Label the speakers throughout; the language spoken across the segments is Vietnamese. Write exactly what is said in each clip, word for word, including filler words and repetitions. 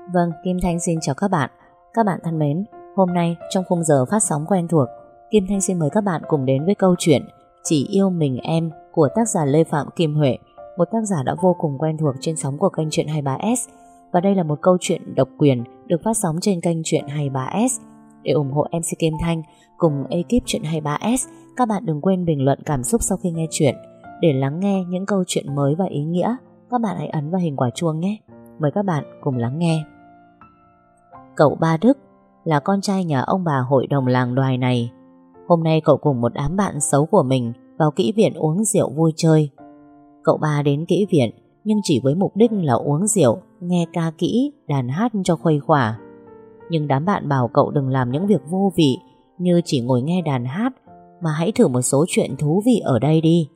Speaker 1: Vâng, Kim Thanh xin chào các bạn. Các bạn thân mến, hôm nay trong khung giờ phát sóng quen thuộc, Kim Thanh xin mời các bạn cùng đến với câu chuyện Chỉ yêu mình em của tác giả Lê Phạm Kim Huệ, một tác giả đã vô cùng quen thuộc trên sóng của kênh Chuyện hai mươi ba ét. Và đây là một câu chuyện độc quyền được phát sóng trên kênh Chuyện hai mươi ba ét. Để ủng hộ em xê Kim Thanh cùng ekip Chuyện hai mươi ba ét, các bạn đừng quên bình luận cảm xúc sau khi nghe chuyện. Để lắng nghe những câu chuyện mới và ý nghĩa, các bạn hãy ấn vào hình quả chuông nhé. Mời các bạn cùng lắng nghe. Cậu Ba Đức là con trai nhà ông bà hội đồng làng Đoài này. Hôm nay cậu cùng một đám bạn xấu của mình vào kỹ viện uống rượu vui chơi. Cậu Ba đến kỹ viện nhưng chỉ với mục đích là uống rượu, nghe ca kỹ, đàn hát cho khuây khỏa. Nhưng đám bạn bảo cậu đừng làm những việc vô vị như chỉ ngồi nghe đàn hát, mà hãy thử một số chuyện thú vị ở đây đi.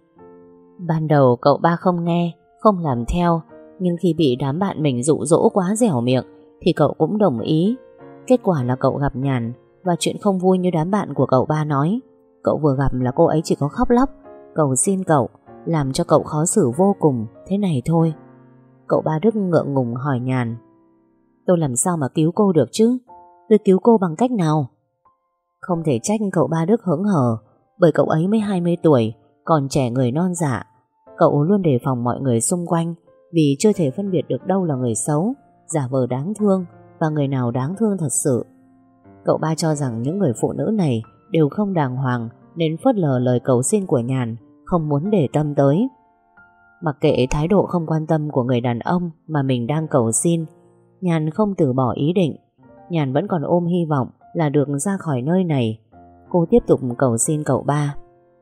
Speaker 1: Ban đầu cậu Ba không nghe, không làm theo, nhưng khi bị đám bạn mình dụ dỗ quá dẻo miệng thì cậu cũng đồng ý. Kết quả là cậu gặp Nhàn, và chuyện không vui như đám bạn của cậu Ba nói. Cậu vừa gặp là cô ấy chỉ có khóc lóc, cầu xin cậu, làm cho cậu khó xử vô cùng. Thế này thôi. Cậu Ba Đức ngượng ngùng hỏi Nhàn: "Tôi làm sao mà cứu cô được chứ? Tôi cứu cô bằng cách nào?" Không thể trách cậu Ba Đức hững hờ, bởi cậu ấy mới hai mươi tuổi, còn trẻ người non dạ. Cậu luôn đề phòng mọi người xung quanh, vì chưa thể phân biệt được đâu là người xấu, giả vờ đáng thương, và người nào đáng thương thật sự. Cậu Ba cho rằng những người phụ nữ này đều không đàng hoàng, nên phớt lờ lời cầu xin của Nhàn, không muốn để tâm tới. Mặc kệ thái độ không quan tâm của người đàn ông mà mình đang cầu xin, Nhàn không từ bỏ ý định. Nhàn vẫn còn ôm hy vọng là được ra khỏi nơi này. Cô tiếp tục cầu xin cậu Ba: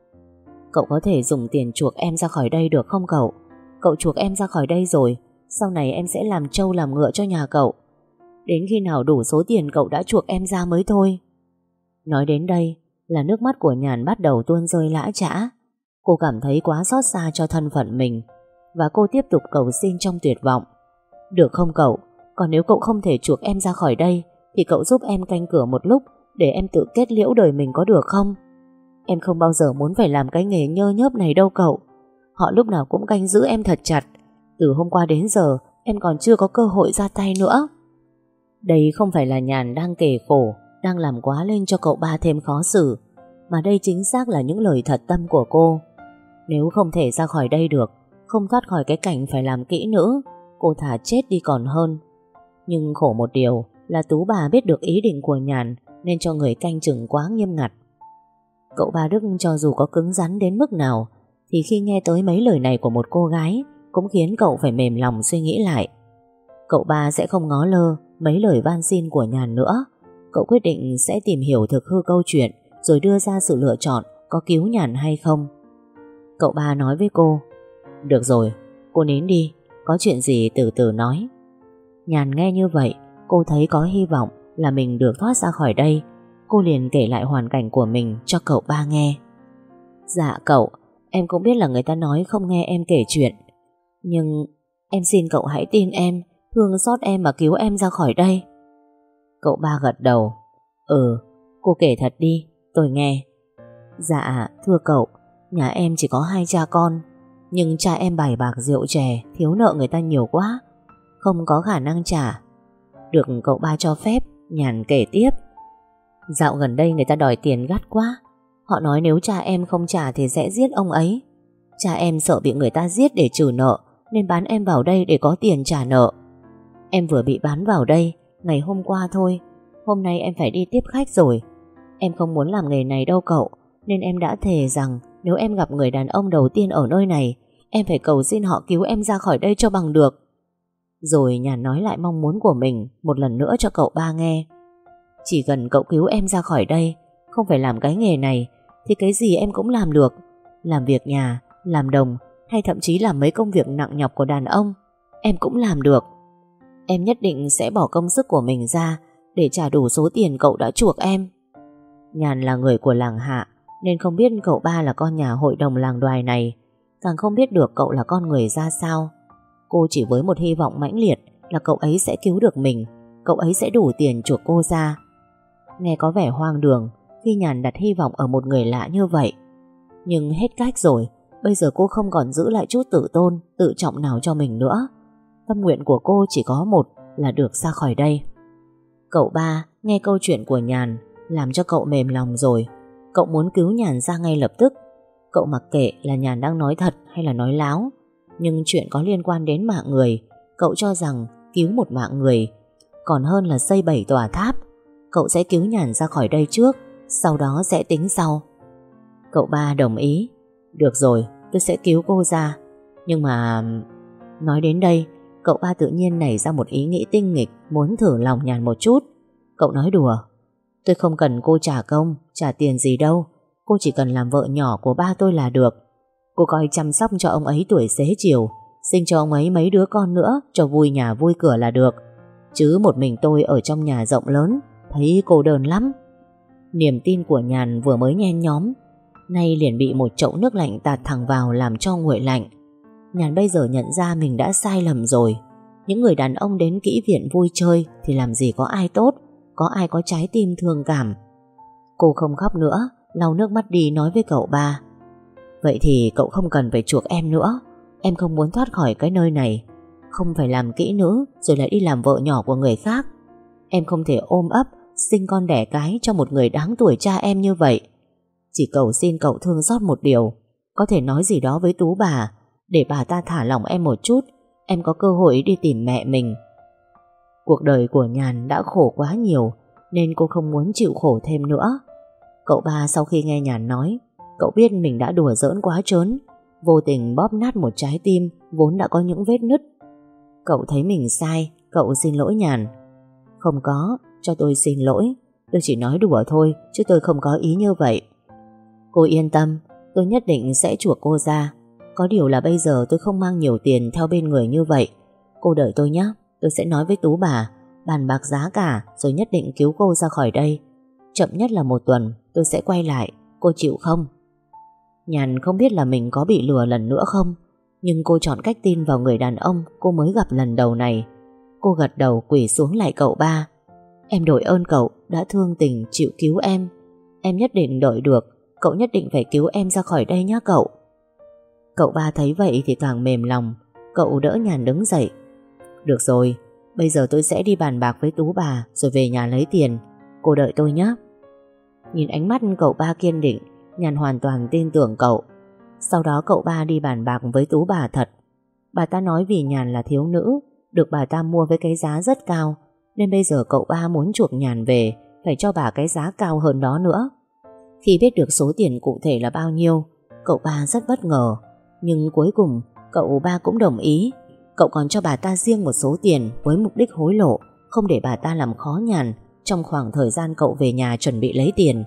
Speaker 1: "Cậu có thể dùng tiền chuộc em ra khỏi đây được không cậu? Cậu chuộc em ra khỏi đây rồi, sau này em sẽ làm trâu làm ngựa cho nhà cậu. Đến khi nào đủ số tiền cậu đã chuộc em ra mới thôi." Nói đến đây là nước mắt của Nhàn bắt đầu tuôn rơi lã chã. Cô cảm thấy quá xót xa cho thân phận mình, và cô tiếp tục cầu xin trong tuyệt vọng: "Được không cậu? Còn nếu cậu không thể chuộc em ra khỏi đây thì cậu giúp em canh cửa một lúc, để em tự kết liễu đời mình có được không? Em không bao giờ muốn phải làm cái nghề nhơ nhớp này đâu cậu. Họ lúc nào cũng canh giữ em thật chặt. Từ hôm qua đến giờ em còn chưa có cơ hội ra tay nữa." Đây không phải là Nhàn đang kể khổ, đang làm quá lên cho cậu Ba thêm khó xử, mà đây chính xác là những lời thật tâm của cô. Nếu không thể ra khỏi đây được, không thoát khỏi cái cảnh phải làm kỹ nữ, cô thà chết đi còn hơn. Nhưng khổ một điều là Tú bà biết được ý định của Nhàn, nên cho người canh chừng quá nghiêm ngặt. Cậu Ba Đức cho dù có cứng rắn đến mức nào, thì khi nghe tới mấy lời này của một cô gái cũng khiến cậu phải mềm lòng suy nghĩ lại. Cậu Ba sẽ không ngó lơ mấy lời van xin của Nhàn nữa. Cậu quyết định sẽ tìm hiểu thực hư câu chuyện, rồi đưa ra sự lựa chọn có cứu Nhàn hay không. Cậu Ba nói với cô: "Được rồi, cô nín đi, có chuyện gì từ từ nói." Nhàn nghe như vậy, cô thấy có hy vọng là mình được thoát ra khỏi đây. Cô liền kể lại hoàn cảnh của mình cho cậu Ba nghe. "Dạ cậu, em cũng biết là người ta nói không nghe em kể chuyện, nhưng em xin cậu hãy tin em, thương xót em mà cứu em ra khỏi đây." Cậu Ba gật đầu: "Ừ, cô kể thật đi, tôi nghe." "Dạ, thưa cậu, nhà em chỉ có hai cha con, nhưng cha em bài bạc rượu chè, thiếu nợ người ta nhiều quá, không có khả năng trả." Được cậu Ba cho phép, Nhàn kể tiếp: "Dạo gần đây người ta đòi tiền gắt quá. Họ nói nếu cha em không trả thì sẽ giết ông ấy. Cha em sợ bị người ta giết để trừ nợ, nên bán em vào đây để có tiền trả nợ. Em vừa bị bán vào đây ngày hôm qua thôi. Hôm nay em phải đi tiếp khách rồi. Em không muốn làm nghề này đâu cậu, nên em đã thề rằng nếu em gặp người đàn ông đầu tiên ở nơi này, em phải cầu xin họ cứu em ra khỏi đây cho bằng được." Rồi Nhàn nói lại mong muốn của mình một lần nữa cho cậu Ba nghe: "Chỉ cần cậu cứu em ra khỏi đây, không phải làm cái nghề này, thì cái gì em cũng làm được. Làm việc nhà, làm đồng, hay thậm chí làm mấy công việc nặng nhọc của đàn ông, em cũng làm được. Em nhất định sẽ bỏ công sức của mình ra để trả đủ số tiền cậu đã chuộc em." Nhàn là người của làng Hạ, nên không biết cậu Ba là con nhà hội đồng làng Đoài này, càng không biết được cậu là con người ra sao. Cô chỉ với một hy vọng mãnh liệt là cậu ấy sẽ cứu được mình, cậu ấy sẽ đủ tiền chuộc cô ra. Nghe có vẻ hoang đường khi Nhàn đặt hy vọng ở một người lạ như vậy, nhưng hết cách rồi. Bây giờ cô không còn giữ lại chút tự tôn, tự trọng nào cho mình nữa. Tâm nguyện của cô chỉ có một, là được ra khỏi đây. Cậu ba nghe câu chuyện của Nhàn làm cho cậu mềm lòng rồi. Cậu muốn cứu Nhàn ra ngay lập tức. Cậu mặc kệ là Nhàn đang nói thật hay là nói láo, nhưng chuyện có liên quan đến mạng người, cậu cho rằng cứu một mạng người còn hơn là xây bảy tòa tháp. Cậu sẽ cứu Nhàn ra khỏi đây trước, sau đó sẽ tính sau. Cậu ba đồng ý. Được rồi, tôi sẽ cứu cô ra. Nhưng mà... Nói đến đây, cậu ba tự nhiên nảy ra một ý nghĩ tinh nghịch, muốn thử lòng Nhàn một chút. Cậu nói đùa: tôi không cần cô trả công, trả tiền gì đâu. Cô chỉ cần làm vợ nhỏ của ba tôi là được. Cô coi chăm sóc cho ông ấy tuổi xế chiều, sinh cho ông ấy mấy đứa con nữa, cho vui nhà vui cửa là được. Chứ một mình tôi ở trong nhà rộng lớn, thấy cô đơn lắm. Niềm tin của Nhàn vừa mới nhen nhóm, nay liền bị một chậu nước lạnh tạt thẳng vào làm cho nguội lạnh. Nhàn bây giờ nhận ra mình đã sai lầm rồi. Những người đàn ông đến kỹ viện vui chơi thì làm gì có ai tốt, có ai có trái tim thương cảm. Cô không khóc nữa, lau nước mắt đi nói với cậu ba: vậy thì cậu không cần phải chuộc em nữa. Em không muốn thoát khỏi cái nơi này. Không phải làm kỹ nữ rồi lại đi làm vợ nhỏ của người khác. Em không thể ôm ấp sinh con đẻ cái cho một người đáng tuổi cha em như vậy. Chỉ cầu xin cậu thương xót một điều, có thể nói gì đó với Tú bà, để bà ta thả lỏng em một chút. Em có cơ hội đi tìm mẹ mình. Cuộc đời của Nhàn đã khổ quá nhiều, nên cô không muốn chịu khổ thêm nữa. Cậu ba sau khi nghe Nhàn nói, cậu biết mình đã đùa giỡn quá trớn, vô tình bóp nát một trái tim vốn đã có những vết nứt. Cậu thấy mình sai, cậu xin lỗi Nhàn. Không có, cho tôi xin lỗi. Tôi chỉ nói đùa thôi, chứ tôi không có ý như vậy. Cô yên tâm, tôi nhất định sẽ chuộc cô ra. Có điều là bây giờ tôi không mang nhiều tiền theo bên người như vậy. Cô đợi tôi nhé. Tôi sẽ nói với Tú bà, bàn bạc giá cả, rồi nhất định cứu cô ra khỏi đây. Chậm nhất là một tuần tôi sẽ quay lại. Cô chịu không? Nhàn không biết là mình có bị lừa lần nữa không, nhưng cô chọn cách tin vào người đàn ông cô mới gặp lần đầu này. Cô gật đầu quỳ xuống lại cậu ba. Em đội ơn cậu đã thương tình chịu cứu em. Em nhất định đợi được. Cậu nhất định phải cứu em ra khỏi đây nhé cậu. Cậu ba thấy vậy thì càng mềm lòng. Cậu đỡ Nhàn đứng dậy. Được rồi, bây giờ tôi sẽ đi bàn bạc với Tú bà, rồi về nhà lấy tiền. Cô đợi tôi nhé. Nhìn ánh mắt cậu ba kiên định, Nhàn hoàn toàn tin tưởng cậu. Sau đó cậu ba đi bàn bạc với Tú bà thật. Bà ta nói vì Nhàn là thiếu nữ, được bà ta mua với cái giá rất cao, nên bây giờ cậu ba muốn chuộc Nhàn về phải cho bà cái giá cao hơn đó nữa. Khi biết được số tiền cụ thể là bao nhiêu, cậu ba rất bất ngờ. Nhưng cuối cùng cậu ba cũng đồng ý. Cậu còn cho bà ta riêng một số tiền với mục đích hối lộ, không để bà ta làm khó Nhàn trong khoảng thời gian cậu về nhà chuẩn bị lấy tiền.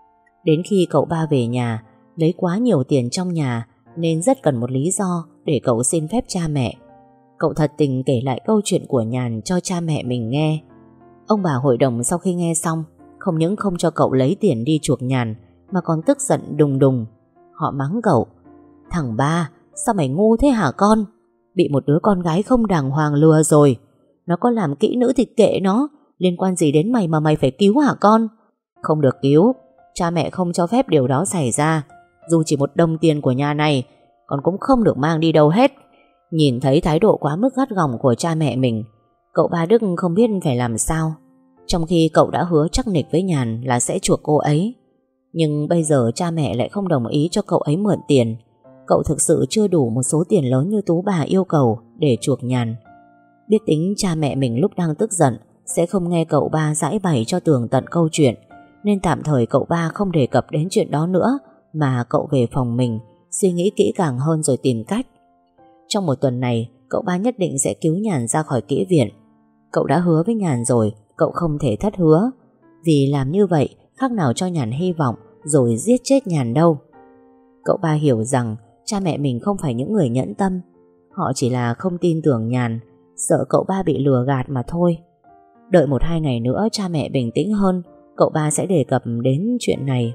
Speaker 1: Đến khi cậu ba về nhà, lấy quá nhiều tiền trong nhà nên rất cần một lý do để cậu xin phép cha mẹ. Cậu thật tình kể lại câu chuyện của Nhàn cho cha mẹ mình nghe. Ông bà hội đồng sau khi nghe xong, không những không cho cậu lấy tiền đi chuộc Nhàn, mà còn tức giận đùng đùng. Họ mắng cậu: thằng ba, sao mày ngu thế hả con? Bị một đứa con gái không đàng hoàng lừa rồi. Nó có làm kỹ nữ thì kệ nó, liên quan gì đến mày mà mày phải cứu hả con? Không được cứu. Cha mẹ không cho phép điều đó xảy ra. Dù chỉ một đồng tiền của nhà này, con cũng không được mang đi đâu hết. Nhìn thấy thái độ quá mức gắt gỏng của cha mẹ mình, cậu ba Đức không biết phải làm sao. Trong khi cậu đã hứa chắc nịch với Nhàn là sẽ chuộc cô ấy, nhưng bây giờ cha mẹ lại không đồng ý cho cậu ấy mượn tiền. Cậu thực sự chưa đủ một số tiền lớn như Tú bà yêu cầu để chuộc Nhàn. Biết tính cha mẹ mình lúc đang tức giận sẽ không nghe cậu ba giải bày cho tường tận câu chuyện, nên tạm thời cậu ba không đề cập đến chuyện đó nữa, mà cậu về phòng mình suy nghĩ kỹ càng hơn rồi tìm cách. Trong một tuần này, cậu ba nhất định sẽ cứu Nhàn ra khỏi kỹ viện. Cậu đã hứa với Nhàn rồi, cậu không thể thất hứa, vì làm như vậy khác nào cho Nhàn hy vọng rồi giết chết Nhàn đâu. Cậu ba hiểu rằng cha mẹ mình không phải những người nhẫn tâm. Họ chỉ là không tin tưởng Nhàn, sợ cậu ba bị lừa gạt mà thôi. Đợi một hai ngày nữa cha mẹ bình tĩnh hơn, cậu ba sẽ đề cập đến chuyện này.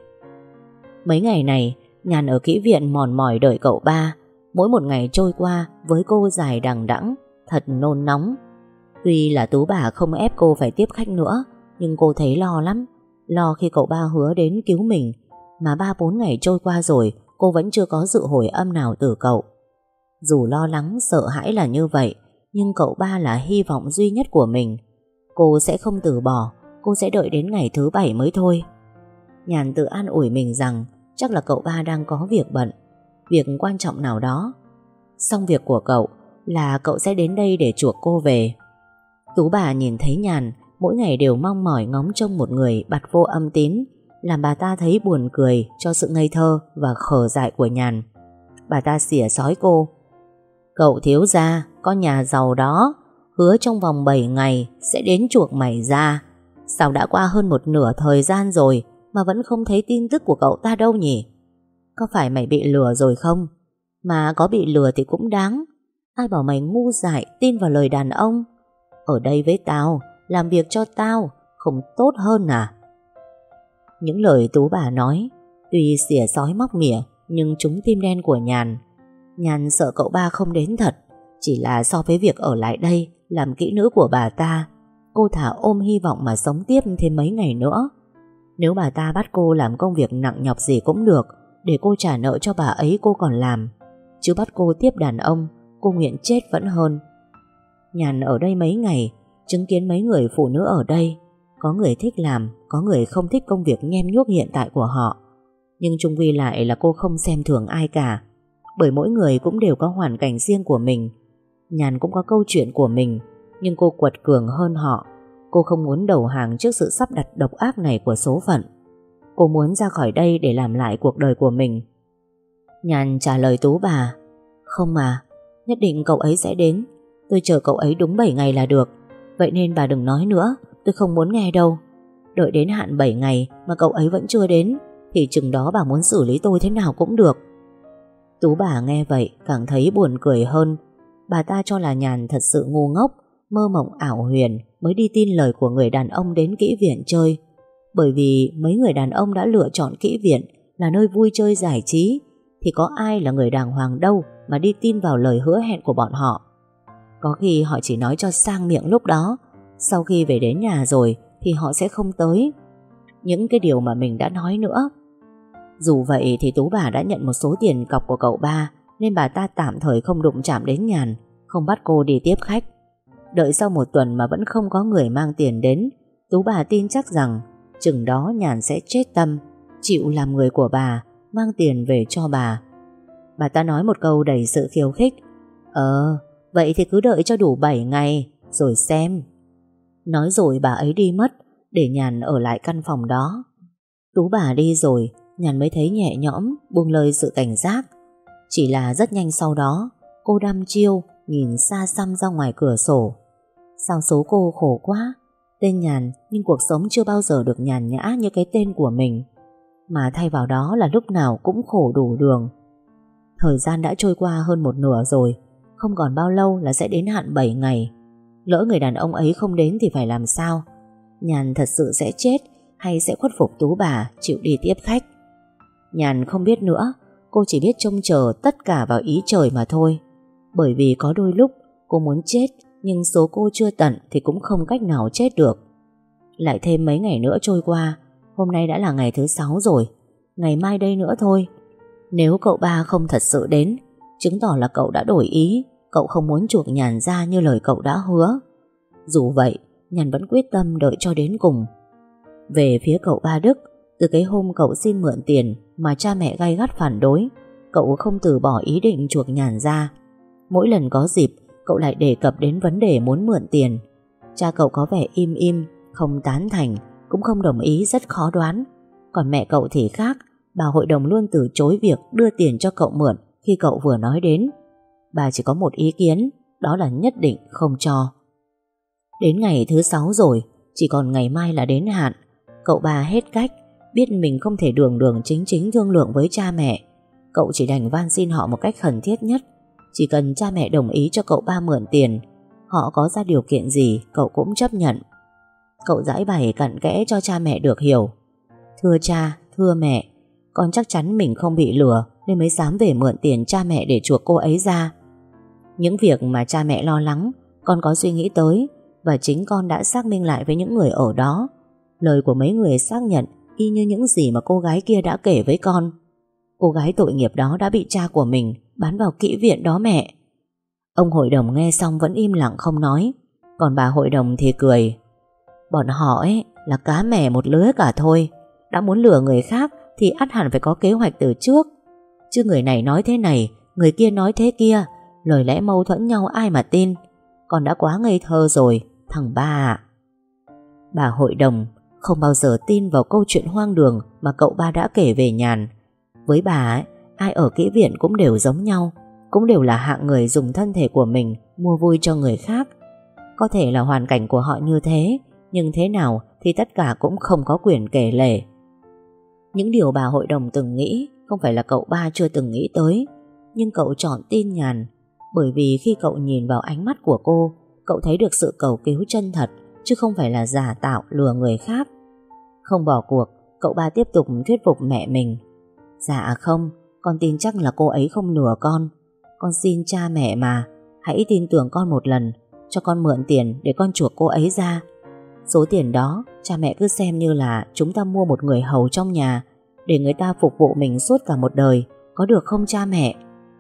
Speaker 1: Mấy ngày này, Nhàn ở kỹ viện mòn mỏi đợi cậu ba. Mỗi một ngày trôi qua với cô dài đằng đẵng, thật nôn nóng. Tuy là Tú bà không ép cô phải tiếp khách nữa, nhưng cô thấy lo lắm. Lo khi cậu ba hứa đến cứu mình, mà ba bốn ngày trôi qua rồi cô vẫn chưa có sự hồi âm nào từ cậu. Dù lo lắng sợ hãi là như vậy, nhưng cậu ba là hy vọng duy nhất của mình. Cô sẽ không từ bỏ, cô sẽ đợi đến ngày thứ bảy mới thôi. Nhàn tự an ủi mình rằng chắc là cậu ba đang có việc bận, việc quan trọng nào đó. Xong việc của cậu là cậu sẽ đến đây để chuộc cô về. Tú bà nhìn thấy Nhàn mỗi ngày đều mong mỏi ngóng trông một người bặt vô âm tín, làm bà ta thấy buồn cười cho sự ngây thơ và khờ dại của Nhàn. Bà ta xỉa xói cô: cậu thiếu gia, con nhà giàu đó, hứa trong vòng bảy ngày sẽ đến chuộc mày ra. Sao đã qua hơn một nửa thời gian rồi mà vẫn không thấy tin tức của cậu ta đâu nhỉ? Có phải mày bị lừa rồi không? Mà có bị lừa thì cũng đáng. Ai bảo mày ngu dại tin vào lời đàn ông? Ở đây với tao, làm việc cho tao, không tốt hơn à? Những lời Tú bà nói tuy xỉa xói móc mỉa, nhưng trúng tim đen của Nhàn. Nhàn sợ cậu ba không đến thật. Chỉ là so với việc ở lại đây làm kỹ nữ của bà ta, cô thà ôm hy vọng mà sống tiếp thêm mấy ngày nữa. Nếu bà ta bắt cô làm công việc nặng nhọc gì cũng được, để cô trả nợ cho bà ấy cô còn làm. Chứ bắt cô tiếp đàn ông, cô nguyện chết vẫn hơn. Nhàn ở đây mấy ngày, chứng kiến mấy người phụ nữ ở đây. Có người thích làm, có người không thích công việc nhem nhuốc hiện tại của họ. Nhưng chung quy lại là cô không xem thường ai cả, bởi mỗi người cũng đều có hoàn cảnh riêng của mình. Nhàn cũng có câu chuyện của mình, nhưng cô quật cường hơn họ. Cô không muốn đầu hàng trước sự sắp đặt độc ác này của số phận. Cô muốn ra khỏi đây để làm lại cuộc đời của mình. Nhàn trả lời Tú bà: không mà, nhất định cậu ấy sẽ đến. Tôi chờ cậu ấy đúng bảy ngày là được. Vậy nên bà đừng nói nữa, tôi không muốn nghe đâu. Đợi đến hạn bảy ngày mà cậu ấy vẫn chưa đến, thì chừng đó bà muốn xử lý tôi thế nào cũng được. Tú bà nghe vậy càng thấy buồn cười hơn. Bà ta cho là Nhàn thật sự ngu ngốc, mơ mộng ảo huyền mới đi tin lời của người đàn ông đến kỹ viện chơi. Bởi vì mấy người đàn ông đã lựa chọn kỹ viện là nơi vui chơi giải trí, thì có ai là người đàng hoàng đâu mà đi tin vào lời hứa hẹn của bọn họ. Có khi họ chỉ nói cho sang miệng lúc đó, sau khi về đến nhà rồi thì họ sẽ không tới những cái điều mà mình đã nói nữa. Dù vậy thì Tú bà đã nhận một số tiền cọc của cậu ba, nên bà ta tạm thời không đụng chạm đến Nhàn, không bắt cô đi tiếp khách. Đợi sau một tuần mà vẫn không có người mang tiền đến, Tú bà tin chắc rằng chừng đó Nhàn sẽ chết tâm, chịu làm người của bà, mang tiền về cho bà. Bà ta nói một câu đầy sự khiêu khích: Ờ, vậy thì cứ đợi cho đủ bảy ngày rồi xem. Nói rồi bà ấy đi mất, để Nhàn ở lại căn phòng đó. Tú bà đi rồi, Nhàn mới thấy nhẹ nhõm, buông lời sự cảnh giác. Chỉ là rất nhanh sau đó, cô đăm chiêu nhìn xa xăm ra ngoài cửa sổ. Sao số cô khổ quá. Tên Nhàn nhưng cuộc sống chưa bao giờ được nhàn nhã như cái tên của mình, mà thay vào đó là lúc nào cũng khổ đủ đường. Thời gian đã trôi qua hơn một nửa rồi, không còn bao lâu là sẽ đến hạn bảy ngày. Lỡ người đàn ông ấy không đến thì phải làm sao? Nhàn thật sự sẽ chết hay sẽ khuất phục Tú bà chịu đi tiếp khách? Nhàn không biết nữa. Cô chỉ biết trông chờ tất cả vào ý trời mà thôi. Bởi vì có đôi lúc cô muốn chết, nhưng số cô chưa tận thì cũng không cách nào chết được. Lại thêm mấy ngày nữa trôi qua. Hôm nay đã là ngày thứ sáu rồi, ngày mai đây nữa thôi. Nếu cậu ba không thật sự đến, chứng tỏ là cậu đã đổi ý. Cậu không muốn chuộc Nhàn ra như lời cậu đã hứa. Dù vậy, Nhàn vẫn quyết tâm đợi cho đến cùng. Về phía cậu ba Đức, từ cái hôm cậu xin mượn tiền mà cha mẹ gay gắt phản đối, cậu không từ bỏ ý định chuộc Nhàn ra. Mỗi lần có dịp, cậu lại đề cập đến vấn đề muốn mượn tiền. Cha cậu có vẻ im im, không tán thành, cũng không đồng ý, rất khó đoán. Còn mẹ cậu thì khác, bà hội đồng luôn từ chối việc đưa tiền cho cậu mượn khi cậu vừa nói đến. Bà chỉ có một ý kiến, đó là nhất định không cho. Đến ngày thứ sáu rồi, chỉ còn ngày mai là đến hạn. Cậu ba hết cách, biết mình không thể đường đường chính chính thương lượng với cha mẹ. Cậu chỉ đành van xin họ một cách khẩn thiết nhất. Chỉ cần cha mẹ đồng ý cho cậu ba mượn tiền, họ có ra điều kiện gì cậu cũng chấp nhận. Cậu giải bày cặn kẽ cho cha mẹ được hiểu. Thưa cha, thưa mẹ, con chắc chắn mình không bị lừa nên mới dám về mượn tiền cha mẹ để chuộc cô ấy ra. Những việc mà cha mẹ lo lắng, con có suy nghĩ tới, và chính con đã xác minh lại với những người ở đó. Lời của mấy người xác nhận y như những gì mà cô gái kia đã kể với con. Cô gái tội nghiệp đó đã bị cha của mình bán vào kỹ viện đó mẹ. Ông hội đồng nghe xong vẫn im lặng không nói. Còn bà hội đồng thì cười. Bọn họ ấy là cá mè một lưới cả thôi. Đã muốn lừa người khác thì ắt hẳn phải có kế hoạch từ trước. Chứ người này nói thế này, người kia nói thế kia, lời lẽ mâu thuẫn nhau ai mà tin. Con đã quá ngây thơ rồi, thằng ba ạ. Bà hội đồng không bao giờ tin vào câu chuyện hoang đường mà cậu ba đã kể về Nhàn. Với bà ấy, ai ở kỹ viện cũng đều giống nhau, cũng đều là hạng người dùng thân thể của mình mua vui cho người khác. Có thể là hoàn cảnh của họ như thế, nhưng thế nào thì tất cả cũng không có quyền kể lể. Những điều bà hội đồng từng nghĩ không phải là cậu ba chưa từng nghĩ tới, nhưng cậu chọn tin Nhàn bởi vì khi cậu nhìn vào ánh mắt của cô, cậu thấy được sự cầu cứu chân thật, chứ không phải là giả tạo lừa người khác. Không bỏ cuộc, cậu ba tiếp tục thuyết phục mẹ mình. Dạ không, con tin chắc là cô ấy không lừa con. Con xin cha mẹ mà, hãy tin tưởng con một lần, cho con mượn tiền để con chuộc cô ấy ra. Số tiền đó, cha mẹ cứ xem như là chúng ta mua một người hầu trong nhà, để người ta phục vụ mình suốt cả một đời, có được không cha mẹ?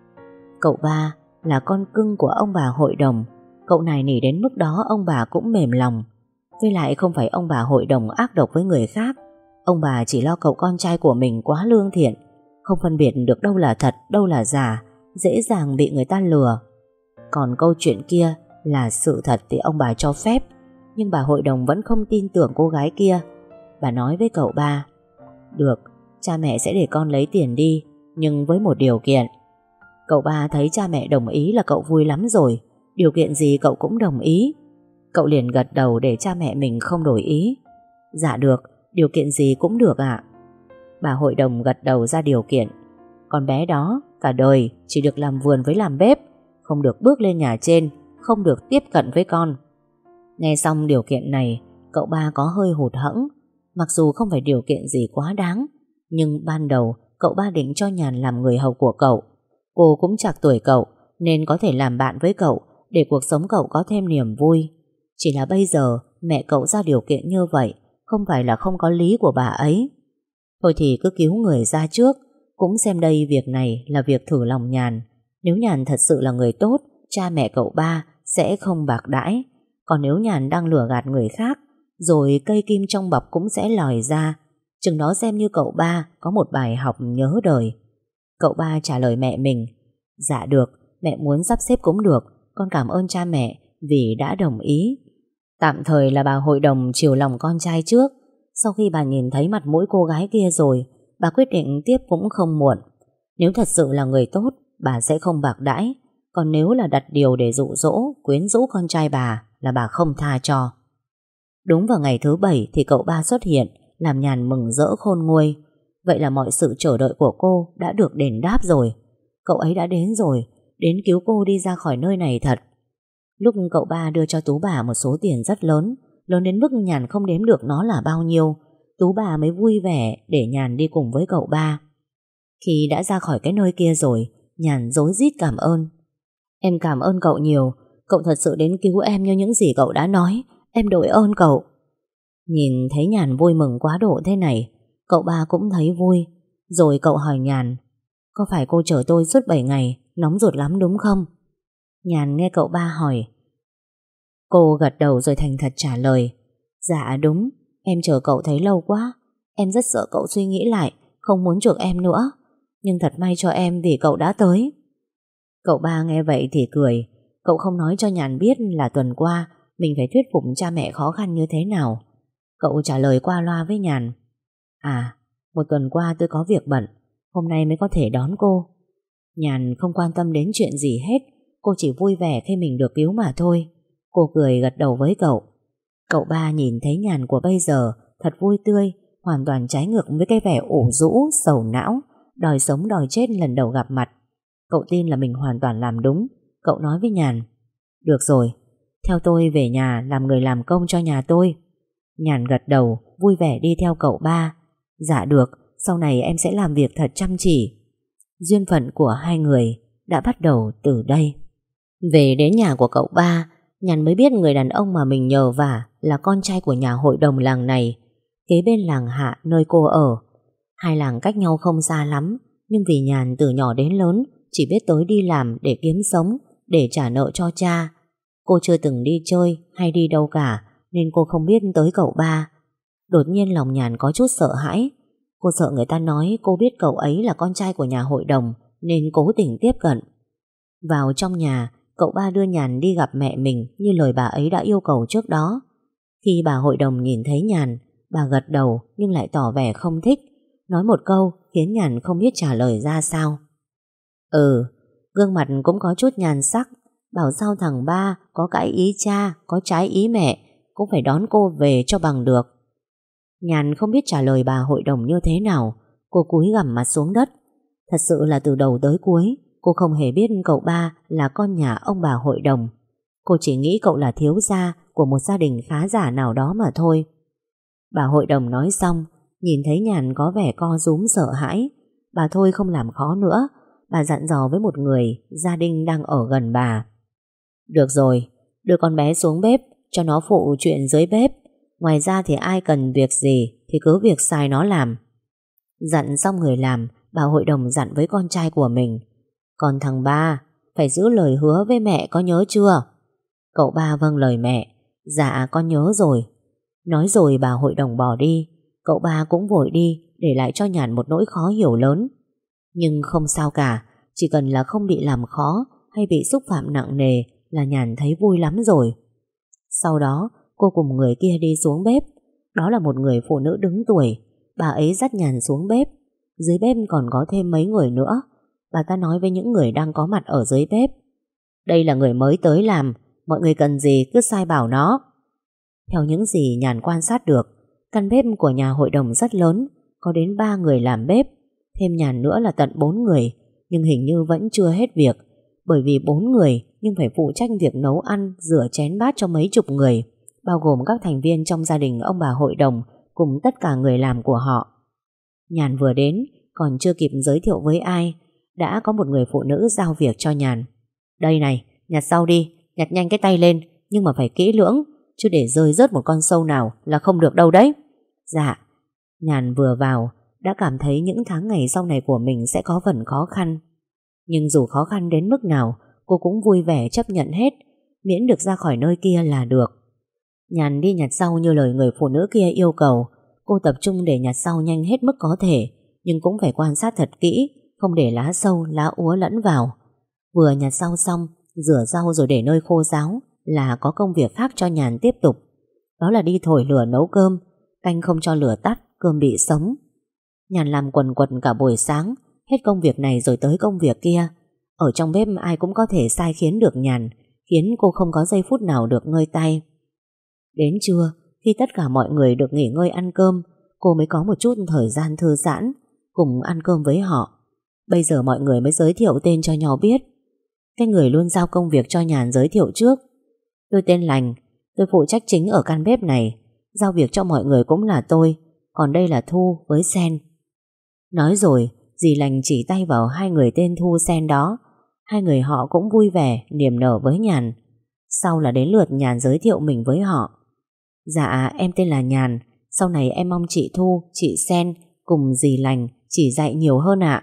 Speaker 1: Cậu ba là con cưng của ông bà hội đồng. Cậu này nỉ đến mức đó ông bà cũng mềm lòng. Với lại không phải ông bà hội đồng ác độc với người khác. Ông bà chỉ lo cậu con trai của mình quá lương thiện, không phân biệt được đâu là thật, đâu là giả, dễ dàng bị người ta lừa. Còn câu chuyện kia là sự thật thì ông bà cho phép, nhưng bà hội đồng vẫn không tin tưởng cô gái kia. Bà nói với cậu ba: được, cha mẹ sẽ để con lấy tiền đi, nhưng với một điều kiện. Cậu ba thấy cha mẹ đồng ý là cậu vui lắm rồi, điều kiện gì cậu cũng đồng ý. Cậu liền gật đầu để cha mẹ mình không đổi ý. Dạ được, điều kiện gì cũng được ạ. Bà hội đồng gật đầu ra điều kiện. Con bé đó cả đời chỉ được làm vườn với làm bếp, không được bước lên nhà trên, không được tiếp cận với con. Nghe xong điều kiện này, cậu ba có hơi hụt hẫng. Mặc dù không phải điều kiện gì quá đáng, nhưng ban đầu cậu ba định cho Nhàn làm người hầu của cậu. Cô cũng chạc tuổi cậu, nên có thể làm bạn với cậu, để cuộc sống cậu có thêm niềm vui. Chỉ là bây giờ mẹ cậu ra điều kiện như vậy, không phải là không có lý của bà ấy. Thôi thì cứ cứu người ra trước, cũng xem đây việc này là việc thử lòng Nhàn. Nếu Nhàn thật sự là người tốt, cha mẹ cậu ba sẽ không bạc đãi. Còn nếu Nhàn đang lừa gạt người khác, rồi cây kim trong bọc cũng sẽ lòi ra. Chừng đó xem như cậu ba có một bài học nhớ đời. Cậu ba trả lời mẹ mình: dạ được, mẹ muốn sắp xếp cũng được, con cảm ơn cha mẹ vì đã đồng ý. Tạm thời là bà hội đồng chiều lòng con trai trước. Sau khi bà nhìn thấy mặt mũi cô gái kia rồi, bà quyết định tiếp cũng không muộn. Nếu thật sự là người tốt, bà sẽ không bạc đãi. Còn nếu là đặt điều để dụ dỗ, quyến rũ con trai bà, là bà không tha cho. Đúng vào ngày thứ bảy thì cậu ba xuất hiện, làm Nhàn mừng rỡ khôn nguôi. Vậy là mọi sự chờ đợi của cô đã được đền đáp rồi. Cậu ấy đã đến rồi, đến cứu cô đi ra khỏi nơi này thật. Lúc cậu ba đưa cho Tú bà một số tiền rất lớn, lớn đến mức Nhàn không đếm được nó là bao nhiêu, Tú bà mới vui vẻ để Nhàn đi cùng với cậu ba. Khi đã ra khỏi cái nơi kia rồi, Nhàn rối rít cảm ơn. Em cảm ơn cậu nhiều, cậu thật sự đến cứu em như những gì cậu đã nói, em đội ơn cậu. Nhìn thấy Nhàn vui mừng quá độ thế này, cậu ba cũng thấy vui. Rồi cậu hỏi Nhàn: có phải cô chở tôi suốt bảy ngày, nóng ruột lắm đúng không? Nhàn nghe cậu ba hỏi, cô gật đầu rồi thành thật trả lời: dạ đúng, em chờ cậu thấy lâu quá. Em rất sợ cậu suy nghĩ lại, không muốn chuộc em nữa. Nhưng thật may cho em vì cậu đã tới. Cậu ba nghe vậy thì cười. Cậu không nói cho Nhàn biết là tuần qua mình phải thuyết phục cha mẹ khó khăn như thế nào. Cậu trả lời qua loa với Nhàn: à, một tuần qua tôi có việc bận, hôm nay mới có thể đón cô. Nhàn không quan tâm đến chuyện gì hết, cô chỉ vui vẻ khi mình được cứu mà thôi. Cô cười gật đầu với cậu. Cậu ba nhìn thấy Nhàn của bây giờ thật vui tươi, hoàn toàn trái ngược với cái vẻ ủ rũ, sầu não, đòi sống đòi chết lần đầu gặp mặt. Cậu tin là mình hoàn toàn làm đúng. Cậu nói với Nhàn: được rồi, theo tôi về nhà làm người làm công cho nhà tôi. Nhàn gật đầu, vui vẻ đi theo cậu ba. Dạ được, sau này em sẽ làm việc thật chăm chỉ. Duyên phận của hai người đã bắt đầu từ đây. Về đến nhà của cậu ba, Nhàn mới biết người đàn ông mà mình nhờ vả là con trai của nhà hội đồng làng này, kế bên làng Hạ nơi cô ở. Hai làng cách nhau không xa lắm, nhưng vì Nhàn từ nhỏ đến lớn chỉ biết tới đi làm để kiếm sống, để trả nợ cho cha. Cô chưa từng đi chơi hay đi đâu cả, nên cô không biết tới cậu ba. Đột nhiên lòng Nhàn có chút sợ hãi. Cô sợ người ta nói cô biết cậu ấy là con trai của nhà hội đồng, nên cố tình tiếp cận. Vào trong nhà, cậu ba đưa Nhàn đi gặp mẹ mình như lời bà ấy đã yêu cầu trước đó. Khi bà hội đồng nhìn thấy Nhàn, bà gật đầu nhưng lại tỏ vẻ không thích, nói một câu khiến Nhàn không biết trả lời ra sao. Ừ, gương mặt cũng có chút nhàn sắc, bảo sao thằng ba có cãi ý cha, có trái ý mẹ, cũng phải đón cô về cho bằng được. Nhàn không biết trả lời bà hội đồng như thế nào, cô cúi gằm mặt xuống đất. Thật sự là từ đầu tới cuối, cô không hề biết cậu ba là con nhà ông bà hội đồng. Cô chỉ nghĩ cậu là thiếu gia của một gia đình khá giả nào đó mà thôi. Bà hội đồng nói xong, nhìn thấy Nhàn có vẻ co rúm sợ hãi, bà thôi không làm khó nữa. Bà dặn dò với một người gia đình đang ở gần bà. Được rồi, đưa con bé xuống bếp cho nó phụ chuyện dưới bếp. Ngoài ra thì ai cần việc gì thì cứ việc sai nó làm. Dặn xong người làm, bà hội đồng dặn với con trai của mình. Còn thằng ba, phải giữ lời hứa với mẹ, có nhớ chưa? Cậu ba vâng lời mẹ. Dạ con nhớ rồi. Nói rồi bà hội đồng bỏ đi. Cậu ba cũng vội đi, để lại cho Nhàn một nỗi khó hiểu lớn. Nhưng không sao cả, chỉ cần là không bị làm khó hay bị xúc phạm nặng nề là Nhàn thấy vui lắm rồi. Sau đó, cô cùng người kia đi xuống bếp. Đó là một người phụ nữ đứng tuổi. Bà ấy dắt Nhàn xuống bếp. Dưới bếp còn có thêm mấy người nữa. Bà ta nói với những người đang có mặt ở dưới bếp. Đây là người mới tới làm, mọi người cần gì cứ sai bảo nó. Theo những gì Nhàn quan sát được, căn bếp của nhà hội đồng rất lớn, có đến ba người làm bếp. Thêm Nhàn nữa là tận bốn người, nhưng hình như vẫn chưa hết việc, bởi vì bốn người nhưng phải phụ trách việc nấu ăn, rửa chén bát cho mấy chục người, bao gồm các thành viên trong gia đình ông bà hội đồng cùng tất cả người làm của họ. Nhàn vừa đến, còn chưa kịp giới thiệu với ai, đã có một người phụ nữ giao việc cho Nhàn. Đây này, nhặt rau đi, nhặt nhanh cái tay lên, nhưng mà phải kỹ lưỡng, chứ để rơi rớt một con sâu nào là không được đâu đấy. Dạ. Nhàn vừa vào đã cảm thấy những tháng ngày sau này của mình sẽ có phần khó khăn. Nhưng dù khó khăn đến mức nào, cô cũng vui vẻ chấp nhận hết, miễn được ra khỏi nơi kia là được. Nhàn đi nhặt rau như lời người phụ nữ kia yêu cầu. Cô tập trung để nhặt rau nhanh hết mức có thể, nhưng cũng phải quan sát thật kỹ, không để lá sâu, lá úa lẫn vào. Vừa nhặt rau xong, rửa rau rồi để nơi khô ráo là có công việc khác cho Nhàn tiếp tục. Đó là đi thổi lửa nấu cơm, canh không cho lửa tắt, cơm bị sống. Nhàn làm quần quật cả buổi sáng, hết công việc này rồi tới công việc kia. Ở trong bếp ai cũng có thể sai khiến được Nhàn, khiến cô không có giây phút nào được ngơi tay. Đến trưa, khi tất cả mọi người được nghỉ ngơi ăn cơm, cô mới có một chút thời gian thư giãn, cùng ăn cơm với họ. Bây giờ mọi người mới giới thiệu tên cho nhau biết. Cái người luôn giao công việc cho Nhàn giới thiệu trước. Tôi tên Lành, tôi phụ trách chính ở căn bếp này. Giao việc cho mọi người cũng là tôi, còn đây là Thu với Sen. Nói rồi, dì Lành chỉ tay vào hai người tên Thu Sen đó. Hai người họ cũng vui vẻ, niềm nở với Nhàn. Sau là đến lượt Nhàn giới thiệu mình với họ. Dạ, em tên là Nhàn. Sau này em mong chị Thu, chị Sen cùng dì Lành chỉ dạy nhiều hơn ạ.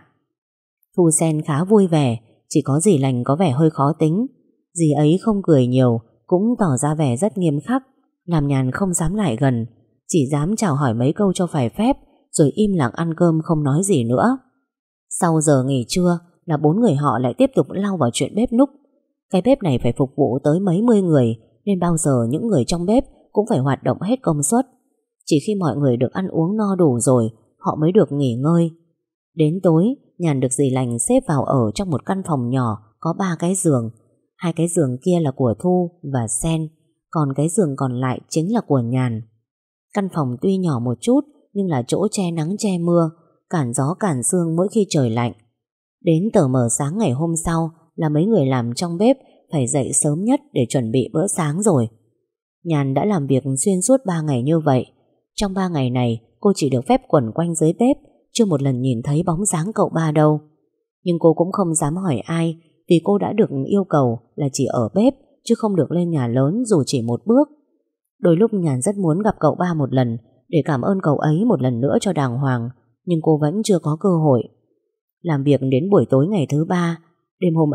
Speaker 1: Thu Sen khá vui vẻ, chỉ có dì Lành có vẻ hơi khó tính. Dì ấy không cười nhiều, cũng tỏ ra vẻ rất nghiêm khắc, làm Nhàn không dám lại gần, chỉ dám chào hỏi mấy câu cho phải phép, rồi im lặng ăn cơm không nói gì nữa. Sau giờ nghỉ trưa là bốn người họ lại tiếp tục lao vào chuyện bếp núc. Cái bếp này phải phục vụ tới mấy mươi người, nên bao giờ những người trong bếp cũng phải hoạt động hết công suất. Chỉ khi mọi người được ăn uống no đủ rồi, họ mới được nghỉ ngơi. Đến tối, Nhàn được dì Lành xếp vào ở trong một căn phòng nhỏ có ba cái giường. Hai cái giường kia là của Thu và Sen, còn cái giường còn lại chính là của Nhàn. Căn phòng tuy nhỏ một chút, nhưng là chỗ che nắng che mưa, cản gió cản sương mỗi khi trời lạnh. Đến tờ mờ sáng ngày hôm sau là mấy người làm trong bếp phải dậy sớm nhất để chuẩn bị bữa sáng rồi. Nhàn đã làm việc xuyên suốt ba ngày như vậy. Trong ba ngày này, cô chỉ được phép quẩn quanh dưới bếp, chưa một lần nhìn thấy bóng dáng cậu ba đâu. Nhưng cô cũng không dám hỏi ai, vì cô đã được yêu cầu là chỉ ở bếp, chứ không được lên nhà lớn dù chỉ một bước. Đôi lúc Nhàn rất muốn gặp cậu ba một lần, để cảm ơn cậu ấy một lần nữa cho đàng hoàng, nhưng cô vẫn chưa có cơ hội. Làm việc đến buổi tối ngày thứ ba, đêm hôm ấy,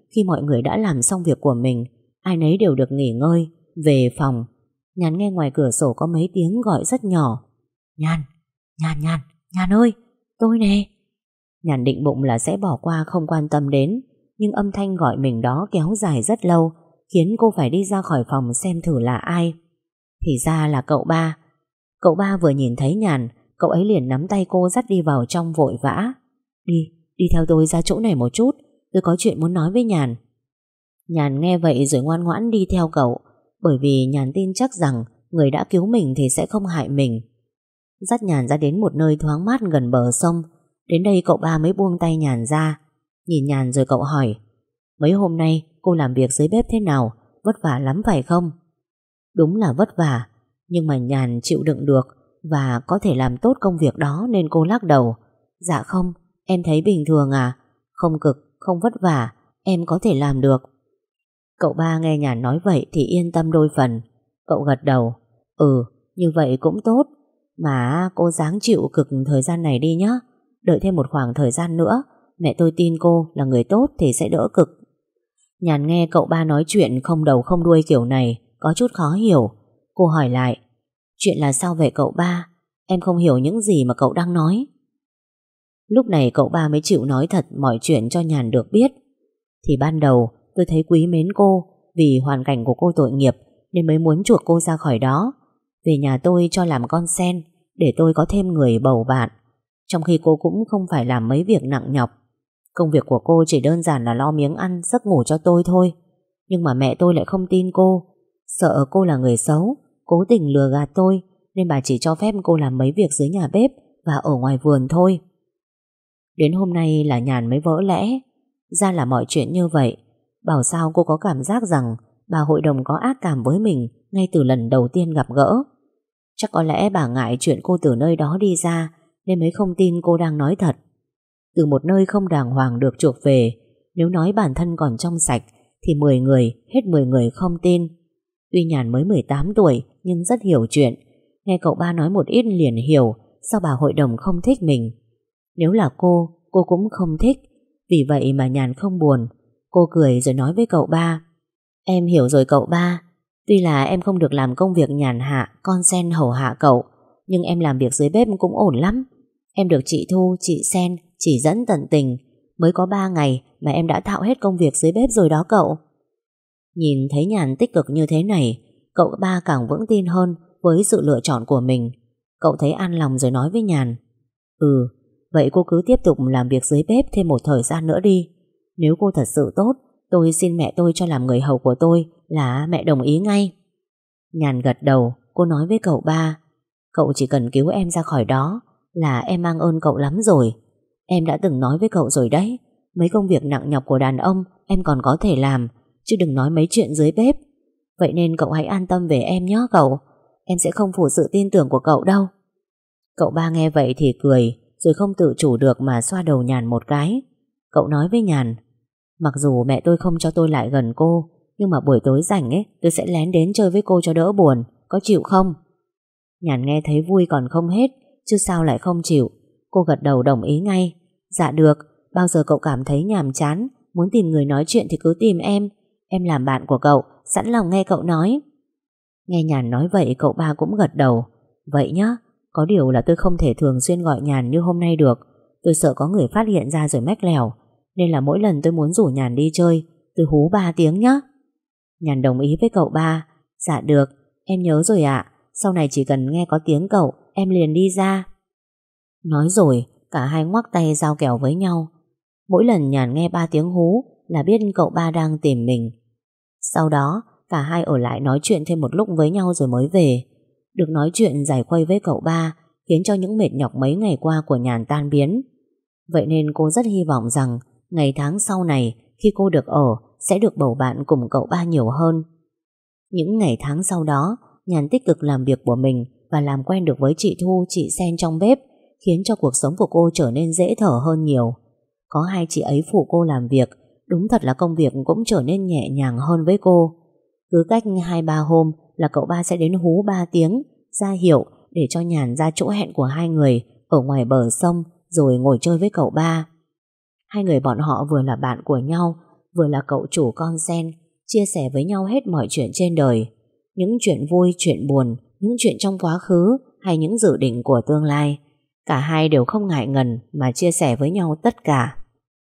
Speaker 1: khi mọi người đã làm xong việc của mình, ai nấy đều được nghỉ ngơi, về phòng, Nhàn nghe ngoài cửa sổ có mấy tiếng gọi rất nhỏ. Nhàn, Nhàn, Nhàn, Nhàn ơi, tôi nè. Nhàn định bụng là sẽ bỏ qua không quan tâm đến, nhưng âm thanh gọi mình đó kéo dài rất lâu, khiến cô phải đi ra khỏi phòng xem thử là ai. Thì ra là cậu ba. Cậu ba vừa nhìn thấy Nhàn, cậu ấy liền nắm tay cô dắt đi vào trong vội vã. Đi, đi theo tôi ra chỗ này một chút, tôi có chuyện muốn nói với Nhàn. Nhàn nghe vậy rồi ngoan ngoãn đi theo cậu, bởi vì Nhàn tin chắc rằng người đã cứu mình thì sẽ không hại mình. Dắt Nhàn ra đến một nơi thoáng mát gần bờ sông. Đến đây cậu ba mới buông tay Nhàn ra, nhìn Nhàn rồi cậu hỏi: Mấy hôm nay cô làm việc dưới bếp thế nào? Vất vả lắm phải không? Đúng là vất vả, nhưng mà Nhàn chịu đựng được và có thể làm tốt công việc đó nên cô lắc đầu. Dạ không, em thấy bình thường à. Không cực, không vất vả, em có thể làm được. Cậu ba nghe Nhàn nói vậy thì yên tâm đôi phần. Cậu gật đầu. Ừ, như vậy cũng tốt. Mà cô ráng chịu cực thời gian này đi nhé. Đợi thêm một khoảng thời gian nữa, mẹ tôi tin cô là người tốt thì sẽ đỡ cực. Nhàn nghe cậu ba nói chuyện không đầu không đuôi kiểu này, có chút khó hiểu. Cô hỏi lại: Chuyện là sao vậy cậu ba? Em không hiểu những gì mà cậu đang nói. Lúc này cậu ba mới chịu nói thật mọi chuyện cho Nhàn được biết. Thì ban đầu tôi thấy quý mến cô, vì hoàn cảnh của cô tội nghiệp nên mới muốn chuộc cô ra khỏi đó, về nhà tôi cho làm con sen, để tôi có thêm người bầu bạn. Trong khi cô cũng không phải làm mấy việc nặng nhọc. Công việc của cô chỉ đơn giản là lo miếng ăn, giấc ngủ cho tôi thôi. Nhưng mà mẹ tôi lại không tin cô, sợ cô là người xấu, cố tình lừa gạt tôi, nên bà chỉ cho phép cô làm mấy việc dưới nhà bếp và ở ngoài vườn thôi. Đến hôm nay là Nhàn mới vỡ lẽ. Ra là mọi chuyện như vậy. Bảo sao cô có cảm giác rằng bà hội đồng có ác cảm với mình ngay từ lần đầu tiên gặp gỡ. Chắc có lẽ bà ngại chuyện cô từ nơi đó đi ra nên mới không tin cô đang nói thật. Từ một nơi không đàng hoàng được chuộc về, nếu nói bản thân còn trong sạch thì mười người, hết mười người không tin. Tuy Nhàn mới mười tám tuổi nhưng rất hiểu chuyện. Nghe cậu ba nói một ít liền hiểu sao bà hội đồng không thích mình. Nếu là cô, cô cũng không thích. Vì vậy mà Nhàn không buồn. Cô cười rồi nói với cậu ba: Em hiểu rồi cậu ba. Tuy là em không được làm công việc nhàn hạ, con sen hầu hạ cậu, nhưng em làm việc dưới bếp cũng ổn lắm. Em được chị Thu, chị Sen chỉ dẫn tận tình. Mới có ba ngày mà em đã thạo hết công việc dưới bếp rồi đó cậu. Nhìn thấy Nhàn tích cực như thế này, cậu ba càng vững tin hơn với sự lựa chọn của mình. Cậu thấy an lòng rồi nói với Nhàn: Ừ, vậy cô cứ tiếp tục làm việc dưới bếp thêm một thời gian nữa đi. Nếu cô thật sự tốt, tôi xin mẹ tôi cho làm người hầu của tôi, là mẹ đồng ý ngay. Nhàn gật đầu. Cô nói với cậu ba: Cậu chỉ cần cứu em ra khỏi đó là em mang ơn cậu lắm rồi. Em đã từng nói với cậu rồi đấy, mấy công việc nặng nhọc của đàn ông em còn có thể làm, chứ đừng nói mấy chuyện dưới bếp. Vậy nên cậu hãy an tâm về em nhé cậu. Em sẽ không phụ sự tin tưởng của cậu đâu. Cậu ba nghe vậy thì cười, rồi không tự chủ được mà xoa đầu Nhàn một cái. Cậu nói với Nhàn: Mặc dù mẹ tôi không cho tôi lại gần cô, nhưng mà buổi tối rảnh ấy tôi sẽ lén đến chơi với cô cho đỡ buồn. Có chịu không? Nhàn nghe thấy vui còn không hết, chứ sao lại không chịu. Cô gật đầu đồng ý ngay. Dạ được, bao giờ cậu cảm thấy nhàm chán, muốn tìm người nói chuyện thì cứ tìm em. Em làm bạn của cậu, sẵn lòng nghe cậu nói. Nghe Nhàn nói vậy cậu ba cũng gật đầu. Vậy nhá, có điều là tôi không thể thường xuyên gọi Nhàn như hôm nay được. Tôi sợ có người phát hiện ra rồi mách lèo, nên là mỗi lần tôi muốn rủ Nhàn đi chơi, tôi hú ba tiếng nhá. Nhàn đồng ý với cậu ba. Dạ được, em nhớ rồi ạ. Sau này chỉ cần nghe có tiếng cậu, em liền đi ra. Nói rồi, cả hai ngoắc tay giao kèo với nhau. Mỗi lần Nhàn nghe ba tiếng hú là biết cậu ba đang tìm mình. Sau đó, cả hai ở lại nói chuyện thêm một lúc với nhau rồi mới về. Được nói chuyện giải khuây với cậu ba khiến cho những mệt nhọc mấy ngày qua của Nhàn tan biến. Vậy nên cô rất hy vọng rằng ngày tháng sau này, khi cô được ở, sẽ được bầu bạn cùng cậu ba nhiều hơn. Những ngày tháng sau đó, Nhàn tích cực làm việc của mình và làm quen được với chị Thu, chị Sen trong bếp, khiến cho cuộc sống của cô trở nên dễ thở hơn nhiều. Có hai chị ấy phụ cô làm việc, đúng thật là công việc cũng trở nên nhẹ nhàng hơn với cô. Cứ cách hai ba hôm là cậu ba sẽ đến hú ba tiếng, ra hiệu để cho Nhàn ra chỗ hẹn của hai người ở ngoài bờ sông rồi ngồi chơi với cậu ba. Hai người bọn họ vừa là bạn của nhau, vừa là cậu chủ con sen, chia sẻ với nhau hết mọi chuyện trên đời. Những chuyện vui, chuyện buồn, những chuyện trong quá khứ hay những dự định của tương lai. Cả hai đều không ngại ngần mà chia sẻ với nhau tất cả.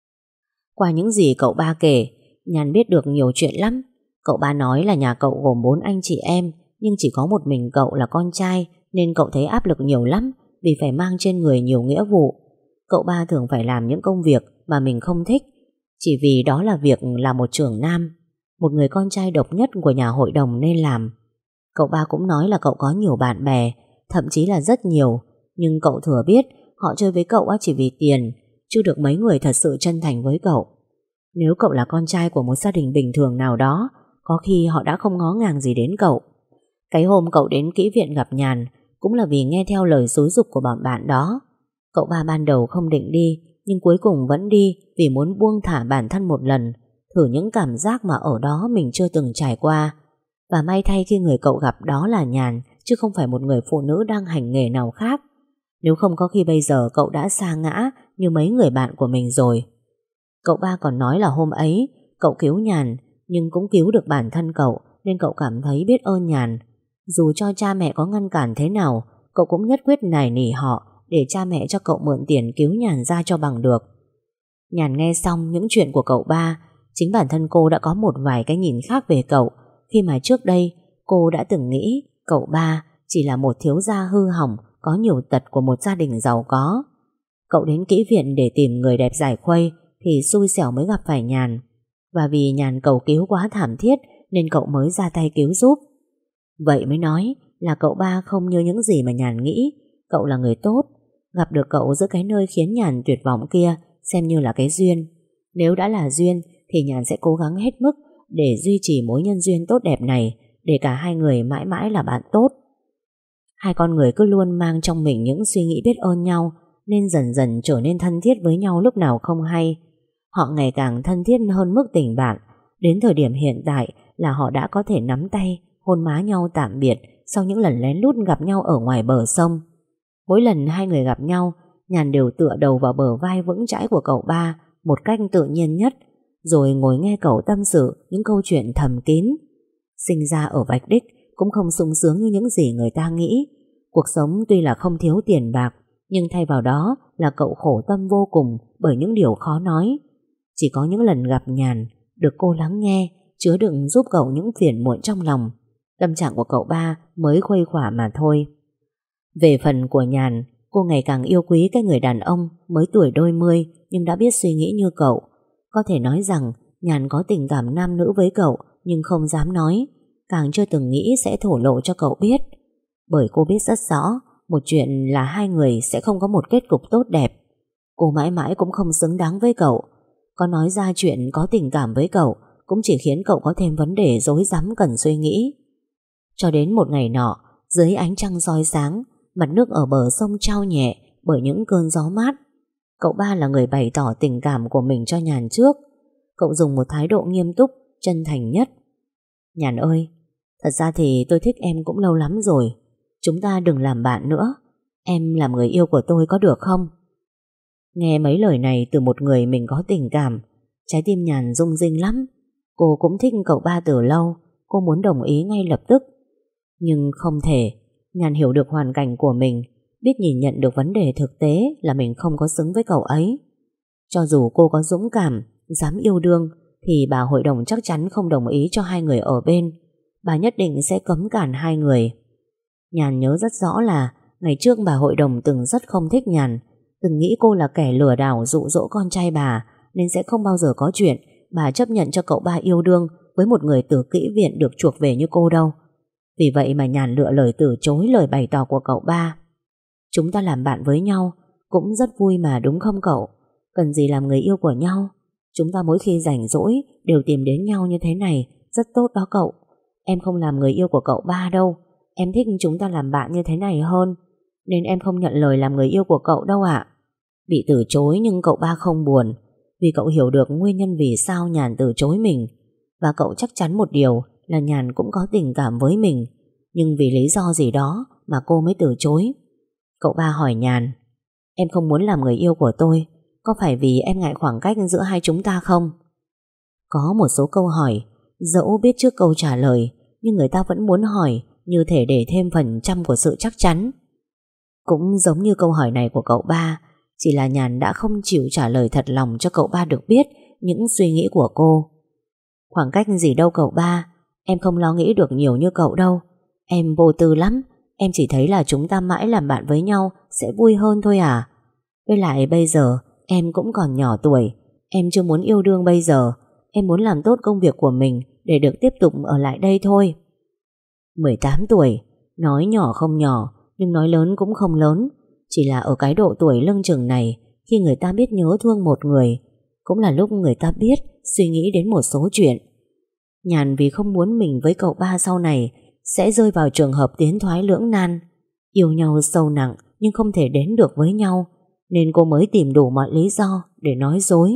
Speaker 1: Qua những gì cậu ba kể, Nhàn biết được nhiều chuyện lắm. Cậu ba nói là nhà cậu gồm bốn anh chị em, nhưng chỉ có một mình cậu là con trai, nên cậu thấy áp lực nhiều lắm vì phải mang trên người nhiều nghĩa vụ. Cậu ba thường phải làm những công việc mà mình không thích, chỉ vì đó là việc là một trưởng nam, một người con trai độc nhất của nhà hội đồng nên làm. Cậu ba cũng nói là cậu có nhiều bạn bè, thậm chí là rất nhiều, nhưng cậu thừa biết họ chơi với cậu chỉ vì tiền, chưa được mấy người thật sự chân thành với cậu. Nếu cậu là con trai của một gia đình bình thường nào đó, có khi họ đã không ngó ngàng gì đến cậu. Cái hôm cậu đến kỹ viện gặp Nhàn cũng là vì nghe theo lời xúi giục của bọn bạn đó. Cậu ba ban đầu không định đi, nhưng cuối cùng vẫn đi vì muốn buông thả bản thân một lần, thử những cảm giác mà ở đó mình chưa từng trải qua. Và may thay khi người cậu gặp đó là Nhàn, chứ không phải một người phụ nữ đang hành nghề nào khác. Nếu không có khi bây giờ cậu đã sa ngã như mấy người bạn của mình rồi. Cậu ba còn nói là hôm ấy cậu cứu Nhàn, nhưng cũng cứu được bản thân cậu, nên cậu cảm thấy biết ơn Nhàn. Dù cho cha mẹ có ngăn cản thế nào, cậu cũng nhất quyết nài nỉ họ để cha mẹ cho cậu mượn tiền cứu Nhàn ra cho bằng được. Nhàn nghe xong những chuyện của cậu ba, chính bản thân cô đã có một vài cái nhìn khác về cậu, khi mà trước đây cô đã từng nghĩ cậu ba chỉ là một thiếu gia hư hỏng, có nhiều tật của một gia đình giàu có. Cậu đến kỹ viện để tìm người đẹp giải khuây thì xui xẻo mới gặp phải Nhàn. Và vì Nhàn cầu cứu quá thảm thiết nên cậu mới ra tay cứu giúp. Vậy mới nói là cậu ba không như những gì mà Nhàn nghĩ. Cậu là người tốt. Gặp được cậu giữa cái nơi khiến Nhàn tuyệt vọng kia xem như là cái duyên. Nếu đã là duyên thì Nhàn sẽ cố gắng hết mức để duy trì mối nhân duyên tốt đẹp này, để cả hai người mãi mãi là bạn tốt. Hai con người cứ luôn mang trong mình những suy nghĩ biết ơn nhau, nên dần dần trở nên thân thiết với nhau lúc nào không hay. Họ ngày càng thân thiết hơn mức tình bạn. Đến thời điểm hiện tại là họ đã có thể nắm tay, hôn má nhau tạm biệt sau những lần lén lút gặp nhau ở ngoài bờ sông. Mỗi lần hai người gặp nhau, Nhàn đều tựa đầu vào bờ vai vững chãi của cậu ba một cách tự nhiên nhất, rồi ngồi nghe cậu tâm sự những câu chuyện thầm kín. Sinh ra ở Vạch Đích cũng không sung sướng như những gì người ta nghĩ. Cuộc sống tuy là không thiếu tiền bạc, nhưng thay vào đó là cậu khổ tâm vô cùng bởi những điều khó nói. Chỉ có những lần gặp Nhàn, được cô lắng nghe, chứa đựng giúp cậu những phiền muộn trong lòng, tâm trạng của cậu ba mới khuây khỏa mà thôi. Về phần của Nhàn, cô ngày càng yêu quý cái người đàn ông mới tuổi đôi mươi nhưng đã biết suy nghĩ như cậu. Có thể nói rằng Nhàn có tình cảm nam nữ với cậu nhưng không dám nói, càng chưa từng nghĩ sẽ thổ lộ cho cậu biết. Bởi cô biết rất rõ một chuyện là hai người sẽ không có một kết cục tốt đẹp. Cô mãi mãi cũng không xứng đáng với cậu. Có nói ra chuyện có tình cảm với cậu cũng chỉ khiến cậu có thêm vấn đề rối rắm cần suy nghĩ. Cho đến một ngày nọ, dưới ánh trăng soi sáng, mặt nước ở bờ sông trao nhẹ bởi những cơn gió mát, cậu ba là người bày tỏ tình cảm của mình cho Nhàn trước. Cậu dùng một thái độ nghiêm túc, chân thành nhất. Nhàn ơi, thật ra thì tôi thích em cũng lâu lắm rồi. Chúng ta đừng làm bạn nữa. Em làm người yêu của tôi có được không? Nghe mấy lời này từ một người mình có tình cảm, trái tim Nhàn rung rinh lắm. Cô cũng thích cậu ba từ lâu. Cô muốn đồng ý ngay lập tức. Nhưng không thể. Nhàn hiểu được hoàn cảnh của mình, biết nhìn nhận được vấn đề thực tế là mình không có xứng với cậu ấy. Cho dù cô có dũng cảm, dám yêu đương, thì bà hội đồng chắc chắn không đồng ý cho hai người ở bên. Bà nhất định sẽ cấm cản hai người. Nhàn nhớ rất rõ là ngày trước bà hội đồng từng rất không thích Nhàn, từng nghĩ cô là kẻ lừa đảo dụ dỗ con trai bà, nên sẽ không bao giờ có chuyện bà chấp nhận cho cậu ba yêu đương với một người từ kỹ viện được chuộc về như cô đâu. Vì vậy mà Nhàn lựa lời từ chối lời bày tỏ của cậu ba. Chúng ta làm bạn với nhau cũng rất vui mà, đúng không cậu? Cần gì làm người yêu của nhau? Chúng ta mỗi khi rảnh rỗi đều tìm đến nhau như thế này, rất tốt đó cậu. Em không làm người yêu của cậu ba đâu. Em thích chúng ta làm bạn như thế này hơn, nên em không nhận lời làm người yêu của cậu đâu ạ. Bị từ chối nhưng cậu ba không buồn, vì cậu hiểu được nguyên nhân vì sao Nhàn từ chối mình. Và cậu chắc chắn một điều là Nhàn cũng có tình cảm với mình, nhưng vì lý do gì đó mà cô mới từ chối. Cậu ba hỏi Nhàn: em không muốn làm người yêu của tôi, có phải vì em ngại khoảng cách giữa hai chúng ta không? Có một số câu hỏi dẫu biết trước câu trả lời, nhưng người ta vẫn muốn hỏi, như thể để thêm phần trăm của sự chắc chắn. Cũng giống như câu hỏi này của cậu ba, chỉ là Nhàn đã không chịu trả lời thật lòng cho cậu ba được biết những suy nghĩ của cô. Khoảng cách gì đâu cậu ba, em không lo nghĩ được nhiều như cậu đâu. Em vô tư lắm, em chỉ thấy là chúng ta mãi làm bạn với nhau sẽ vui hơn thôi à. Với lại bây giờ em cũng còn nhỏ tuổi, em chưa muốn yêu đương bây giờ. Em muốn làm tốt công việc của mình để được tiếp tục ở lại đây thôi. mười tám tuổi, nói nhỏ không nhỏ, nhưng nói lớn cũng không lớn. Chỉ là ở cái độ tuổi lưng chừng này, khi người ta biết nhớ thương một người, cũng là lúc người ta biết suy nghĩ đến một số chuyện. Nhàn vì không muốn mình với cậu ba sau này sẽ rơi vào trường hợp tiến thoái lưỡng nan, yêu nhau sâu nặng nhưng không thể đến được với nhau, nên cô mới tìm đủ mọi lý do để nói dối.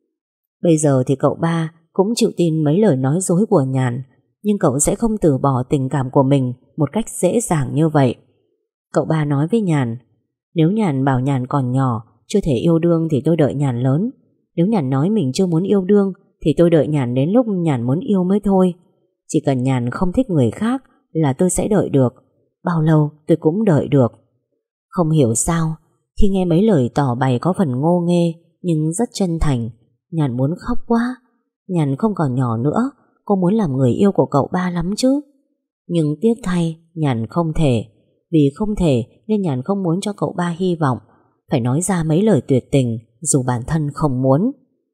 Speaker 1: Bây giờ thì cậu ba cũng chịu tin mấy lời nói dối của Nhàn, nhưng cậu sẽ không từ bỏ tình cảm của mình một cách dễ dàng như vậy. Cậu ba nói với Nhàn: nếu Nhàn bảo Nhàn còn nhỏ, chưa thể yêu đương thì tôi đợi Nhàn lớn. Nếu Nhàn nói mình chưa muốn yêu đương thì tôi đợi Nhàn đến lúc Nhàn muốn yêu mới thôi. Chỉ cần Nhàn không thích người khác là tôi sẽ đợi được. Bao lâu tôi cũng đợi được. Không hiểu sao, khi nghe mấy lời tỏ bày có phần ngô nghê nhưng rất chân thành, Nhàn muốn khóc quá. Nhàn không còn nhỏ nữa, cô muốn làm người yêu của cậu ba lắm chứ. Nhưng tiếc thay, Nhàn không thể. Vì không thể nên Nhàn không muốn cho cậu ba hy vọng, phải nói ra mấy lời tuyệt tình dù bản thân không muốn.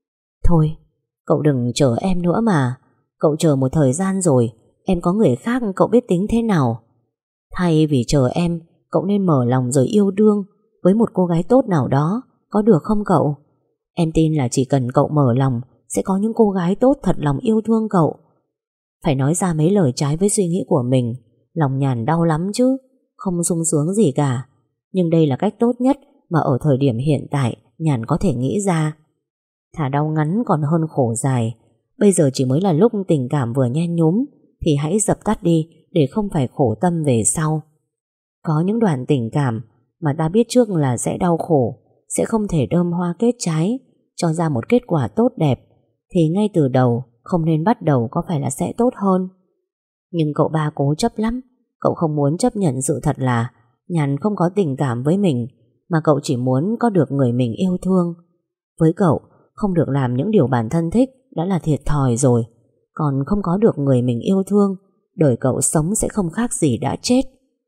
Speaker 1: Thôi, cậu đừng chờ em nữa mà. Cậu chờ một thời gian rồi, em có người khác cậu biết tính thế nào. Thay vì chờ em, cậu nên mở lòng rồi yêu đương với một cô gái tốt nào đó, có được không cậu? Em tin là chỉ cần cậu mở lòng, sẽ có những cô gái tốt thật lòng yêu thương cậu. Phải nói ra mấy lời trái với suy nghĩ của mình, lòng Nhàn đau lắm chứ, không sung sướng gì cả. Nhưng đây là cách tốt nhất mà ở thời điểm hiện tại Nhàn có thể nghĩ ra. Thà đau ngắn còn hơn khổ dài. Bây giờ chỉ mới là lúc tình cảm vừa nhen nhúm, thì hãy dập tắt đi để không phải khổ tâm về sau. Có những đoạn tình cảm mà ta biết trước là sẽ đau khổ, sẽ không thể đơm hoa kết trái, cho ra một kết quả tốt đẹp, thì ngay từ đầu không nên bắt đầu có phải là sẽ tốt hơn. Nhưng cậu ba cố chấp lắm. Cậu không muốn chấp nhận sự thật là Nhàn không có tình cảm với mình, mà cậu chỉ muốn có được người mình yêu thương. Với cậu, không được làm những điều bản thân thích đã là thiệt thòi rồi. Còn không có được người mình yêu thương, đời cậu sống sẽ không khác gì đã chết.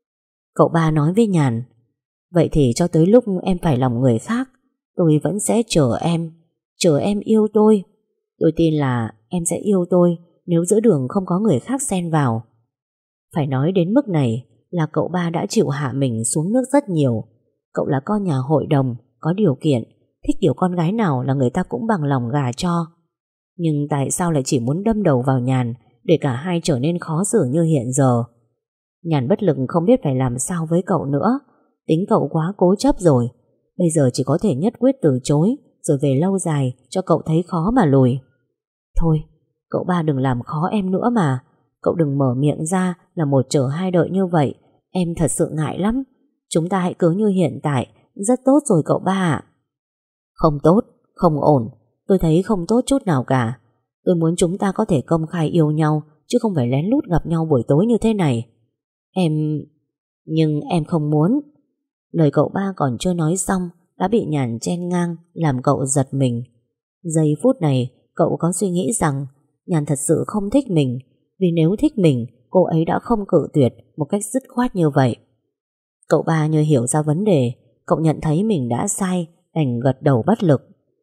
Speaker 1: Cậu ba nói với Nhàn: vậy thì cho tới lúc em phải lòng người khác, tôi vẫn sẽ chờ em. Chờ em yêu tôi. Tôi tin là em sẽ yêu tôi nếu giữa đường không có người khác xen vào. Phải nói đến mức này là cậu ba đã chịu hạ mình xuống nước rất nhiều. Cậu là con nhà hội đồng, có điều kiện, thích kiểu con gái nào là người ta cũng bằng lòng gả cho. Nhưng tại sao lại chỉ muốn đâm đầu vào Nhàn để cả hai trở nên khó xử như hiện giờ? Nhàn bất lực không biết phải làm sao với cậu nữa. Tính cậu quá cố chấp rồi. Bây giờ chỉ có thể nhất quyết từ chối, rồi về lâu dài cho cậu thấy khó mà lùi. Thôi, cậu ba đừng làm khó em nữa mà. Cậu đừng mở miệng ra là một chờ hai đợi như vậy. Em thật sự ngại lắm. Chúng ta hãy cứ như hiện tại. Rất tốt rồi cậu ba ạ. Không tốt, không ổn. Tôi thấy không tốt chút nào cả. Tôi muốn chúng ta có thể công khai yêu nhau, chứ không phải lén lút gặp nhau buổi tối như thế này. Em... Nhưng em không muốn. Lời cậu ba còn chưa nói xong đã bị Nhàn chen ngang, làm cậu giật mình. Giây phút này cậu có suy nghĩ rằng Nhàn thật sự không thích mình, vì nếu thích mình, cô ấy đã không cự tuyệt một cách dứt khoát như vậy. Cậu ba như hiểu ra vấn đề. Cậu nhận thấy mình đã sai, đành gật đầu bất lực.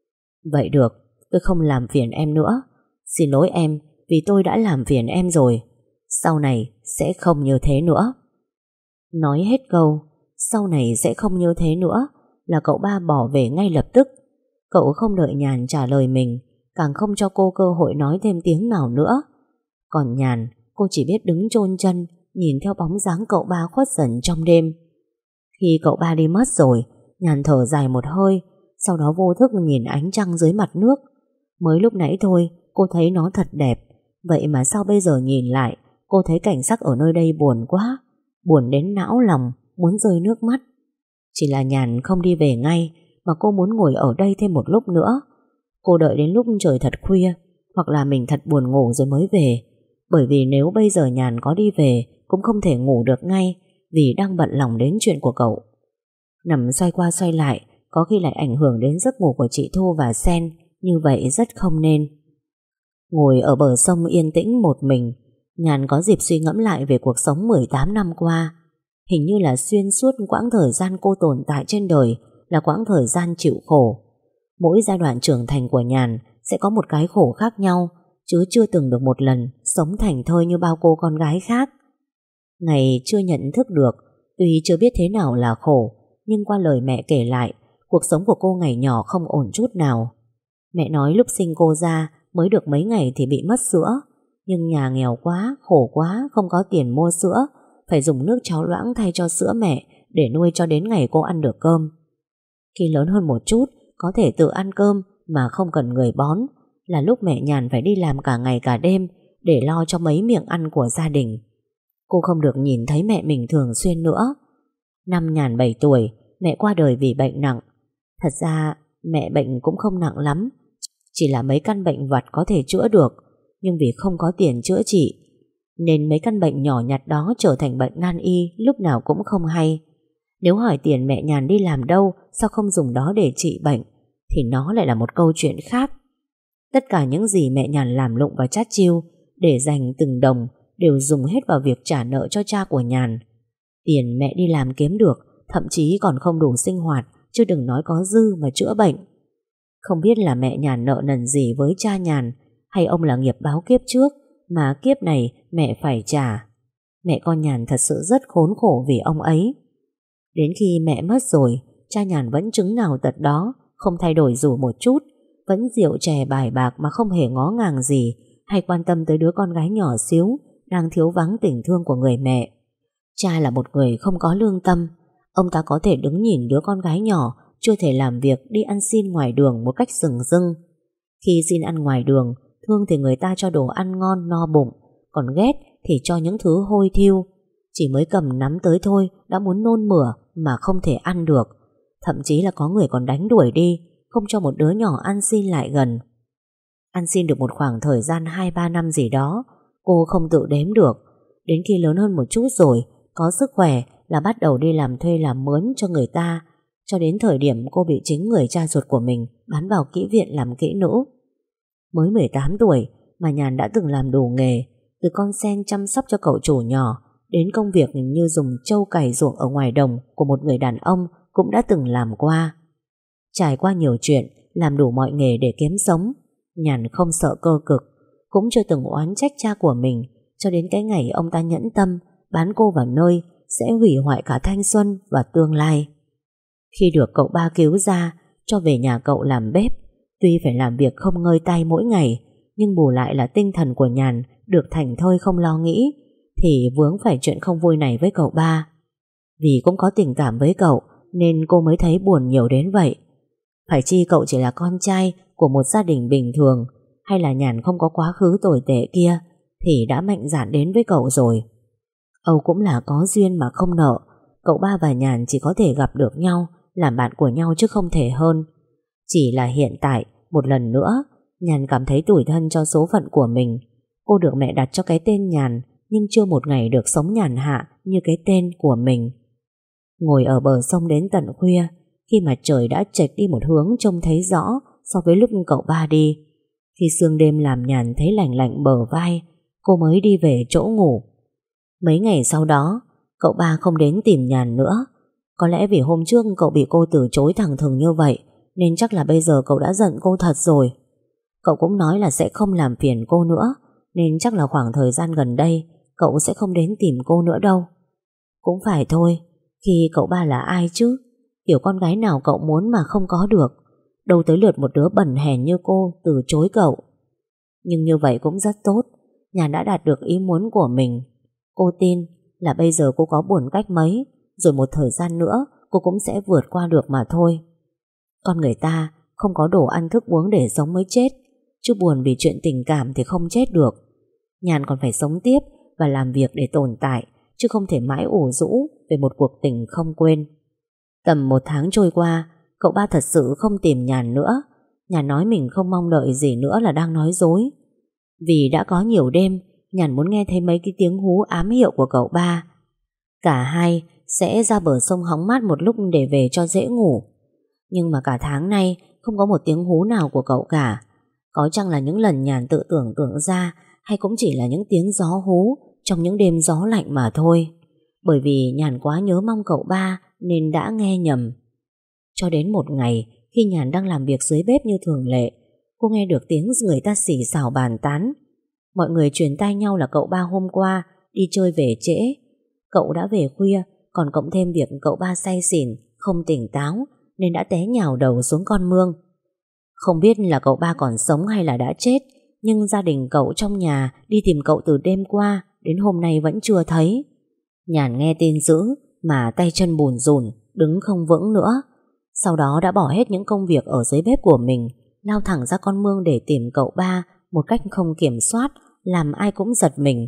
Speaker 1: Vậy được, tôi không làm phiền em nữa. Xin lỗi em vì tôi đã làm phiền em rồi. Sau này sẽ không như thế nữa. Nói hết câu sau này sẽ không như thế nữa là cậu ba bỏ về ngay lập tức. Cậu không đợi Nhàn trả lời mình, càng không cho cô cơ hội nói thêm tiếng nào nữa. Còn Nhàn, cô chỉ biết đứng chôn chân, nhìn theo bóng dáng cậu ba khuất dần trong đêm. Khi cậu ba đi mất rồi, Nhàn thở dài một hơi, sau đó vô thức nhìn ánh trăng dưới mặt nước. Mới lúc nãy thôi cô thấy nó thật đẹp, vậy mà sao bây giờ nhìn lại cô thấy cảnh sắc ở nơi đây buồn quá, buồn đến não lòng, muốn rơi nước mắt. Chỉ là Nhàn không đi về ngay, mà cô muốn ngồi ở đây thêm một lúc nữa. Cô đợi đến lúc trời thật khuya, hoặc là mình thật buồn ngủ rồi mới về. Bởi vì nếu bây giờ Nhàn có đi về cũng không thể ngủ được ngay, vì đang bận lòng đến chuyện của cậu. Nằm xoay qua xoay lại, có khi lại ảnh hưởng đến giấc ngủ của chị Thu và Sen. Như vậy rất không nên. Ngồi ở bờ sông yên tĩnh một mình, Nhàn có dịp suy ngẫm lại về cuộc sống mười tám năm qua. Hình như là xuyên suốt quãng thời gian cô tồn tại trên đời là quãng thời gian chịu khổ. Mỗi giai đoạn trưởng thành của Nhàn sẽ có một cái khổ khác nhau, chứ chưa từng được một lần sống thành thơi như bao cô con gái khác. Ngày chưa nhận thức được, tuy chưa biết thế nào là khổ, nhưng qua lời mẹ kể lại, cuộc sống của cô ngày nhỏ không ổn chút nào. Mẹ nói lúc sinh cô ra mới được mấy ngày thì bị mất sữa, nhưng nhà nghèo quá, khổ quá, không có tiền mua sữa, phải dùng nước cháo loãng thay cho sữa mẹ để nuôi cho đến ngày cô ăn được cơm. Khi lớn hơn một chút, có thể tự ăn cơm mà không cần người bón, là lúc mẹ Nhàn phải đi làm cả ngày cả đêm để lo cho mấy miệng ăn của gia đình. Cô không được nhìn thấy mẹ mình thường xuyên nữa. Năm Nhàn bảy tuổi, mẹ qua đời vì bệnh nặng. Thật ra mẹ bệnh cũng không nặng lắm, chỉ là mấy căn bệnh vặt có thể chữa được, nhưng vì không có tiền chữa trị nên mấy căn bệnh nhỏ nhặt đó trở thành bệnh nan y, lúc nào cũng không hay. Nếu hỏi tiền mẹ Nhàn đi làm đâu, sao không dùng đó để trị bệnh, thì nó lại là một câu chuyện khác. Tất cả những gì mẹ Nhàn làm lụng và chát chiu để dành từng đồng đều dùng hết vào việc trả nợ cho cha của Nhàn. Tiền mẹ đi làm kiếm được thậm chí còn không đủ sinh hoạt, chứ đừng nói có dư mà chữa bệnh. Không biết là mẹ Nhàn nợ nần gì với cha Nhàn, hay ông là nghiệp báo kiếp trước mà kiếp này mẹ phải trả. Mẹ con Nhàn thật sự rất khốn khổ vì ông ấy. Đến khi mẹ mất rồi, cha Nhàn vẫn chứng nào tật đó, không thay đổi dù một chút, vẫn rượu chè bài bạc mà không hề ngó ngàng gì, hay quan tâm tới đứa con gái nhỏ xíu đang thiếu vắng tình thương của người mẹ. Cha là một người không có lương tâm. Ông ta có thể đứng nhìn đứa con gái nhỏ chưa thể làm việc đi ăn xin ngoài đường một cách rừng rưng. Khi xin ăn ngoài đường, thương thì người ta cho đồ ăn ngon no bụng, còn ghét thì cho những thứ hôi thiêu. Chỉ mới cầm nắm tới thôi đã muốn nôn mửa mà không thể ăn được. Thậm chí là có người còn đánh đuổi đi, không cho một đứa nhỏ ăn xin lại gần. Ăn xin được một khoảng thời gian hai ba năm gì đó, cô không tự đếm được. Đến khi lớn hơn một chút rồi, có sức khỏe là bắt đầu đi làm thuê làm mướn cho người ta, cho đến thời điểm cô bị chính người cha ruột của mình bán vào kỹ viện làm kỹ nữ. Mới mười tám tuổi mà Nhàn đã từng làm đủ nghề, từ con sen chăm sóc cho cậu chủ nhỏ đến công việc như dùng trâu cày ruộng ở ngoài đồng của một người đàn ông cũng đã từng làm qua. Trải qua nhiều chuyện, làm đủ mọi nghề để kiếm sống, Nhàn không sợ cơ cực, cũng chưa từng oán trách cha của mình, cho đến cái ngày ông ta nhẫn tâm bán cô vào nơi sẽ hủy hoại cả thanh xuân và tương lai. Khi được cậu ba cứu ra, cho về nhà cậu làm bếp, tuy phải làm việc không ngơi tay mỗi ngày, nhưng bù lại là tinh thần của Nhàn được thảnh thơi không lo nghĩ, thì vướng phải chuyện không vui này với cậu ba. Vì cũng có tình cảm với cậu nên cô mới thấy buồn nhiều đến vậy. Phải chi cậu chỉ là con trai của một gia đình bình thường, hay là Nhàn không có quá khứ tồi tệ kia, thì đã mạnh dạn đến với cậu rồi. Âu cũng là có duyên mà không nợ. Cậu ba và Nhàn chỉ có thể gặp được nhau, làm bạn của nhau chứ không thể hơn. Chỉ là hiện tại, một lần nữa, Nhàn cảm thấy tủi thân cho số phận của mình. Cô được mẹ đặt cho cái tên Nhàn, nhưng chưa một ngày được sống nhàn hạ như cái tên của mình. Ngồi ở bờ sông đến tận khuya, khi mà trời đã chệch đi một hướng trông thấy rõ so với lúc cậu ba đi. Khi sương đêm làm Nhàn thấy lạnh lạnh bờ vai, cô mới đi về chỗ ngủ. Mấy ngày sau đó, cậu ba không đến tìm Nhàn nữa. Có lẽ vì hôm trước cậu bị cô từ chối thẳng thừng như vậy, nên chắc là bây giờ cậu đã giận cô thật rồi. Cậu cũng nói là sẽ không làm phiền cô nữa, nên chắc là khoảng thời gian gần đây cậu sẽ không đến tìm cô nữa đâu. Cũng phải thôi, khi cậu ba là ai chứ? Kiểu con gái nào cậu muốn mà không có được, đâu tới lượt một đứa bẩn hèn như cô từ chối cậu. Nhưng như vậy cũng rất tốt, Nhàn đã đạt được ý muốn của mình. Cô tin là bây giờ cô có buồn cách mấy, rồi một thời gian nữa cô cũng sẽ vượt qua được mà thôi. Con người ta không có đồ ăn thức uống để sống mới chết, chứ buồn vì chuyện tình cảm thì không chết được. Nhàn còn phải sống tiếp và làm việc để tồn tại, chứ không thể mãi ủ rũ về một cuộc tình không quên. Tầm một tháng trôi qua, cậu ba thật sự không tìm Nhàn nữa. Nhàn nói mình không mong đợi gì nữa là đang nói dối. Vì đã có nhiều đêm Nhàn muốn nghe thấy mấy cái tiếng hú ám hiệu của cậu ba. Cả hai sẽ ra bờ sông hóng mát một lúc để về cho dễ ngủ. Nhưng mà cả tháng nay không có một tiếng hú nào của cậu cả. Có chăng là những lần Nhàn tự tưởng tượng ra, hay cũng chỉ là những tiếng gió hú trong những đêm gió lạnh mà thôi. Bởi vì Nhàn quá nhớ mong cậu ba nên đã nghe nhầm. Cho đến một ngày, khi Nhàn đang làm việc dưới bếp như thường lệ, cô nghe được tiếng người ta xì xào bàn tán. Mọi người truyền tai nhau là cậu ba hôm qua đi chơi về trễ. Cậu đã về khuya, còn cộng thêm việc cậu ba say xỉn, không tỉnh táo nên đã té nhào đầu xuống con mương. Không biết là cậu ba còn sống hay là đã chết, nhưng gia đình cậu trong nhà đi tìm cậu từ đêm qua đến hôm nay vẫn chưa thấy. Nhàn nghe tin dữ mà tay chân bùn rùn, đứng không vững nữa. Sau đó đã bỏ hết những công việc ở dưới bếp của mình, lao thẳng ra con mương để tìm cậu ba một cách không kiểm soát, làm ai cũng giật mình.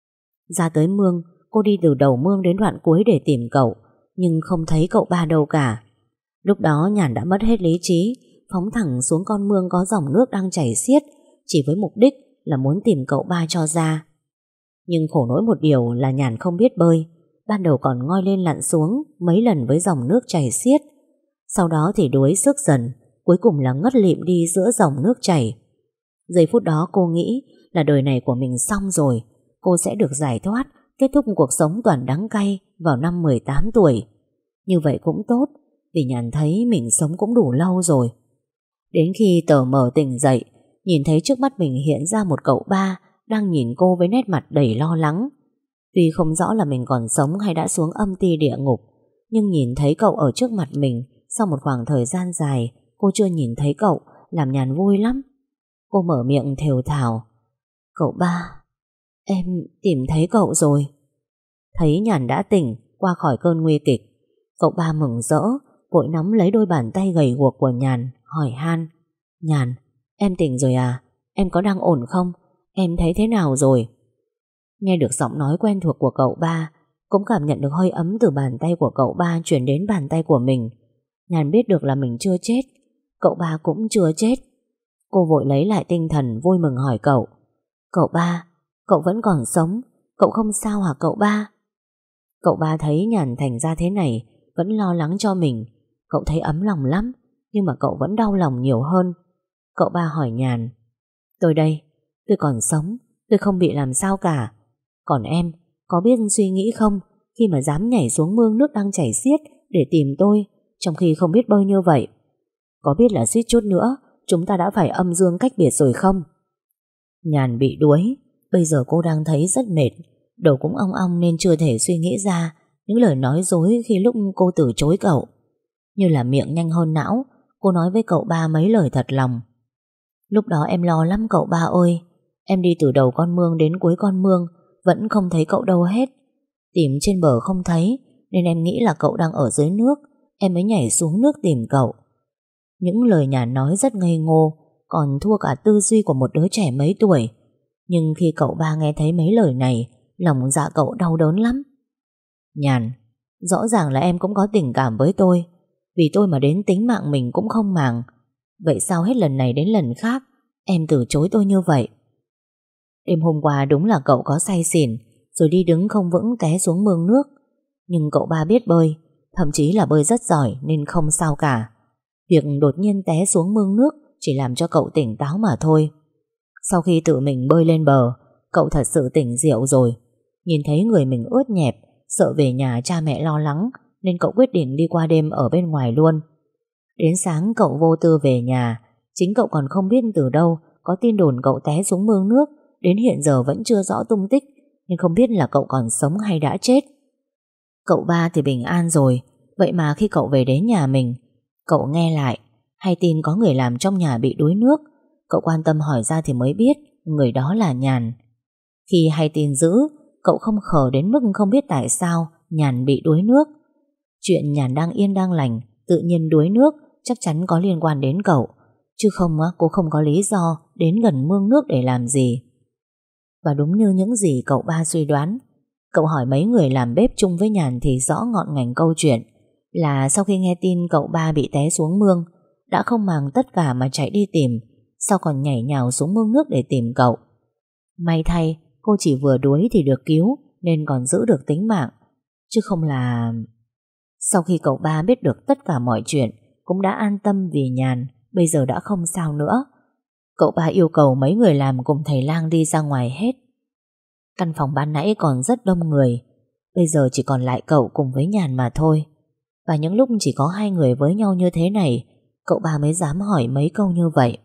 Speaker 1: Ra tới mương, cô đi từ đầu mương đến đoạn cuối để tìm cậu, nhưng không thấy cậu ba đâu cả. Lúc đó Nhàn đã mất hết lý trí, phóng thẳng xuống con mương có dòng nước đang chảy xiết, chỉ với mục đích là muốn tìm cậu ba cho ra. Nhưng khổ nỗi một điều là Nhàn không biết bơi. Ban đầu còn ngoi lên lặn xuống mấy lần với dòng nước chảy xiết, sau đó thì đuối sức dần, cuối cùng là ngất lịm đi giữa dòng nước chảy. Giây phút đó cô nghĩ là đời này của mình xong rồi, cô sẽ được giải thoát, kết thúc cuộc sống toàn đắng cay vào năm mười tám tuổi. Như vậy cũng tốt, vì Nhàn thấy mình sống cũng đủ lâu rồi. Đến khi tờ mờ tỉnh dậy, nhìn thấy trước mắt mình hiện ra một cậu ba đang nhìn cô với nét mặt đầy lo lắng. Tuy không rõ là mình còn sống hay đã xuống âm ti địa ngục, nhưng nhìn thấy cậu ở trước mặt mình sau một khoảng thời gian dài cô chưa nhìn thấy cậu làm Nhàn vui lắm. Cô mở miệng thều thào: "Cậu ba, em tìm thấy cậu rồi." Thấy Nhàn đã tỉnh qua khỏi cơn nguy kịch, cậu ba mừng rỡ, vội nắm lấy đôi bàn tay gầy guộc của Nhàn, hỏi han: "Nhàn, em tỉnh rồi à? Em có đang ổn không? Em thấy thế nào rồi?" Nghe được giọng nói quen thuộc của cậu ba, cũng cảm nhận được hơi ấm từ bàn tay của cậu ba chuyển đến bàn tay của mình, Nhàn biết được là mình chưa chết, cậu ba cũng chưa chết. Cô vội lấy lại tinh thần, vui mừng hỏi cậu: "Cậu ba, cậu vẫn còn sống, cậu không sao hả cậu ba?" Cậu ba thấy Nhàn thành ra thế này, vẫn lo lắng cho mình. Cậu thấy ấm lòng lắm, nhưng mà cậu vẫn đau lòng nhiều hơn. Cậu ba hỏi Nhàn: "Tôi đây, tôi còn sống, tôi không bị làm sao cả. Còn em, có biết suy nghĩ không, khi mà dám nhảy xuống mương nước đang chảy xiết để tìm tôi, trong khi không biết bơi như vậy? Có biết là suýt chút nữa chúng ta đã phải âm dương cách biệt rồi không?" Nhàn bị đuối, bây giờ cô đang thấy rất mệt, đầu cũng ong ong nên chưa thể suy nghĩ ra những lời nói dối khi lúc cô từ chối cậu. Như là miệng nhanh hơn não, cô nói với cậu ba mấy lời thật lòng: "Lúc đó em lo lắm cậu ba ơi. Em đi từ đầu con mương đến cuối con mương vẫn không thấy cậu đâu hết. Tìm trên bờ không thấy, nên em nghĩ là cậu đang ở dưới nước, em mới nhảy xuống nước tìm cậu." Những lời Nhàn nói rất ngây ngô, còn thua cả tư duy của một đứa trẻ mấy tuổi. Nhưng khi cậu ba nghe thấy mấy lời này, lòng dạ cậu đau đớn lắm. "Nhàn, rõ ràng là em cũng có tình cảm với tôi, vì tôi mà đến tính mạng mình cũng không màng. Vậy sao hết lần này đến lần khác em từ chối tôi như vậy?" Đêm hôm qua đúng là cậu có say xỉn, rồi đi đứng không vững té xuống mương nước. Nhưng cậu ba biết bơi, thậm chí là bơi rất giỏi nên không sao cả. Việc đột nhiên té xuống mương nước chỉ làm cho cậu tỉnh táo mà thôi. Sau khi tự mình bơi lên bờ, cậu thật sự tỉnh rượu rồi. Nhìn thấy người mình ướt nhẹp, sợ về nhà cha mẹ lo lắng, nên cậu quyết định đi qua đêm ở bên ngoài luôn. Đến sáng cậu vô tư về nhà. Chính cậu còn không biết từ đâu có tin đồn cậu té xuống mương nước, đến hiện giờ vẫn chưa rõ tung tích, nên không biết là cậu còn sống hay đã chết. Cậu ba thì bình an rồi. Vậy mà khi cậu về đến nhà mình, cậu nghe lại hay tin có người làm trong nhà bị đuối nước. Cậu quan tâm hỏi ra thì mới biết người đó là Nhàn. Khi hay tin dữ, cậu không khờ đến mức không biết tại sao Nhàn bị đuối nước. Chuyện Nhàn đang yên đang lành tự nhiên đuối nước chắc chắn có liên quan đến cậu, chứ không cô không có lý do đến gần mương nước để làm gì. Và đúng như những gì cậu ba suy đoán, cậu hỏi mấy người làm bếp chung với Nhàn thì rõ ngọn ngành câu chuyện là sau khi nghe tin cậu ba bị té xuống mương, đã không màng tất cả mà chạy đi tìm, sau còn nhảy nhào xuống mương nước để tìm cậu. May thay cô chỉ vừa đuối thì được cứu nên còn giữ được tính mạng, chứ không là... Sau khi cậu ba biết được tất cả mọi chuyện cũng đã an tâm vì Nhàn bây giờ đã không sao nữa. Cậu ba yêu cầu mấy người làm cùng thầy lang đi ra ngoài hết. Căn phòng ban nãy còn rất đông người, bây giờ chỉ còn lại cậu cùng với Nhàn mà thôi. Và những lúc chỉ có hai người với nhau như thế này, cậu ba mới dám hỏi mấy câu như vậy.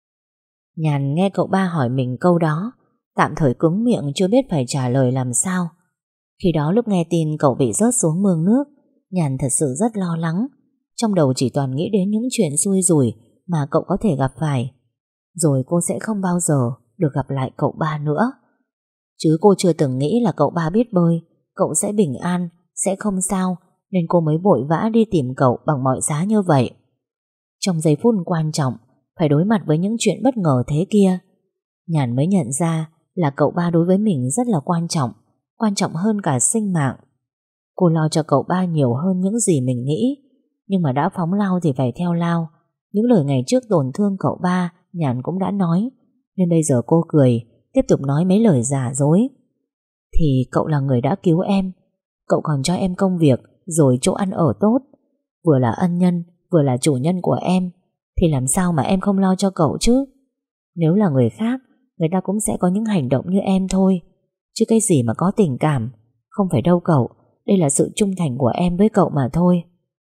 Speaker 1: Nhàn nghe cậu ba hỏi mình câu đó, tạm thời cứng miệng chưa biết phải trả lời làm sao. Khi đó lúc nghe tin cậu bị rớt xuống mương nước, Nhàn thật sự rất lo lắng. Trong đầu chỉ toàn nghĩ đến những chuyện xui rủi mà cậu có thể gặp phải. Rồi cô sẽ không bao giờ được gặp lại cậu ba nữa. Chứ cô chưa từng nghĩ là cậu ba biết bơi, cậu sẽ bình an, sẽ không sao, nên cô mới vội vã đi tìm cậu bằng mọi giá như vậy. Trong giây phút quan trọng, phải đối mặt với những chuyện bất ngờ thế kia, Nhàn mới nhận ra là cậu ba đối với mình rất là quan trọng, quan trọng hơn cả sinh mạng. Cô lo cho cậu ba nhiều hơn những gì mình nghĩ, nhưng mà đã phóng lao thì phải theo lao. Những lời ngày trước tổn thương cậu ba Nhàn cũng đã nói, nên bây giờ cô cười, tiếp tục nói mấy lời giả dối. Thì cậu là người đã cứu em, cậu còn cho em công việc, rồi chỗ ăn ở tốt, vừa là ân nhân, vừa là chủ nhân của em, thì làm sao mà em không lo cho cậu chứ? Nếu là người khác, người ta cũng sẽ có những hành động như em thôi, chứ cái gì mà có tình cảm. Không phải đâu cậu, đây là sự trung thành của em với cậu mà thôi.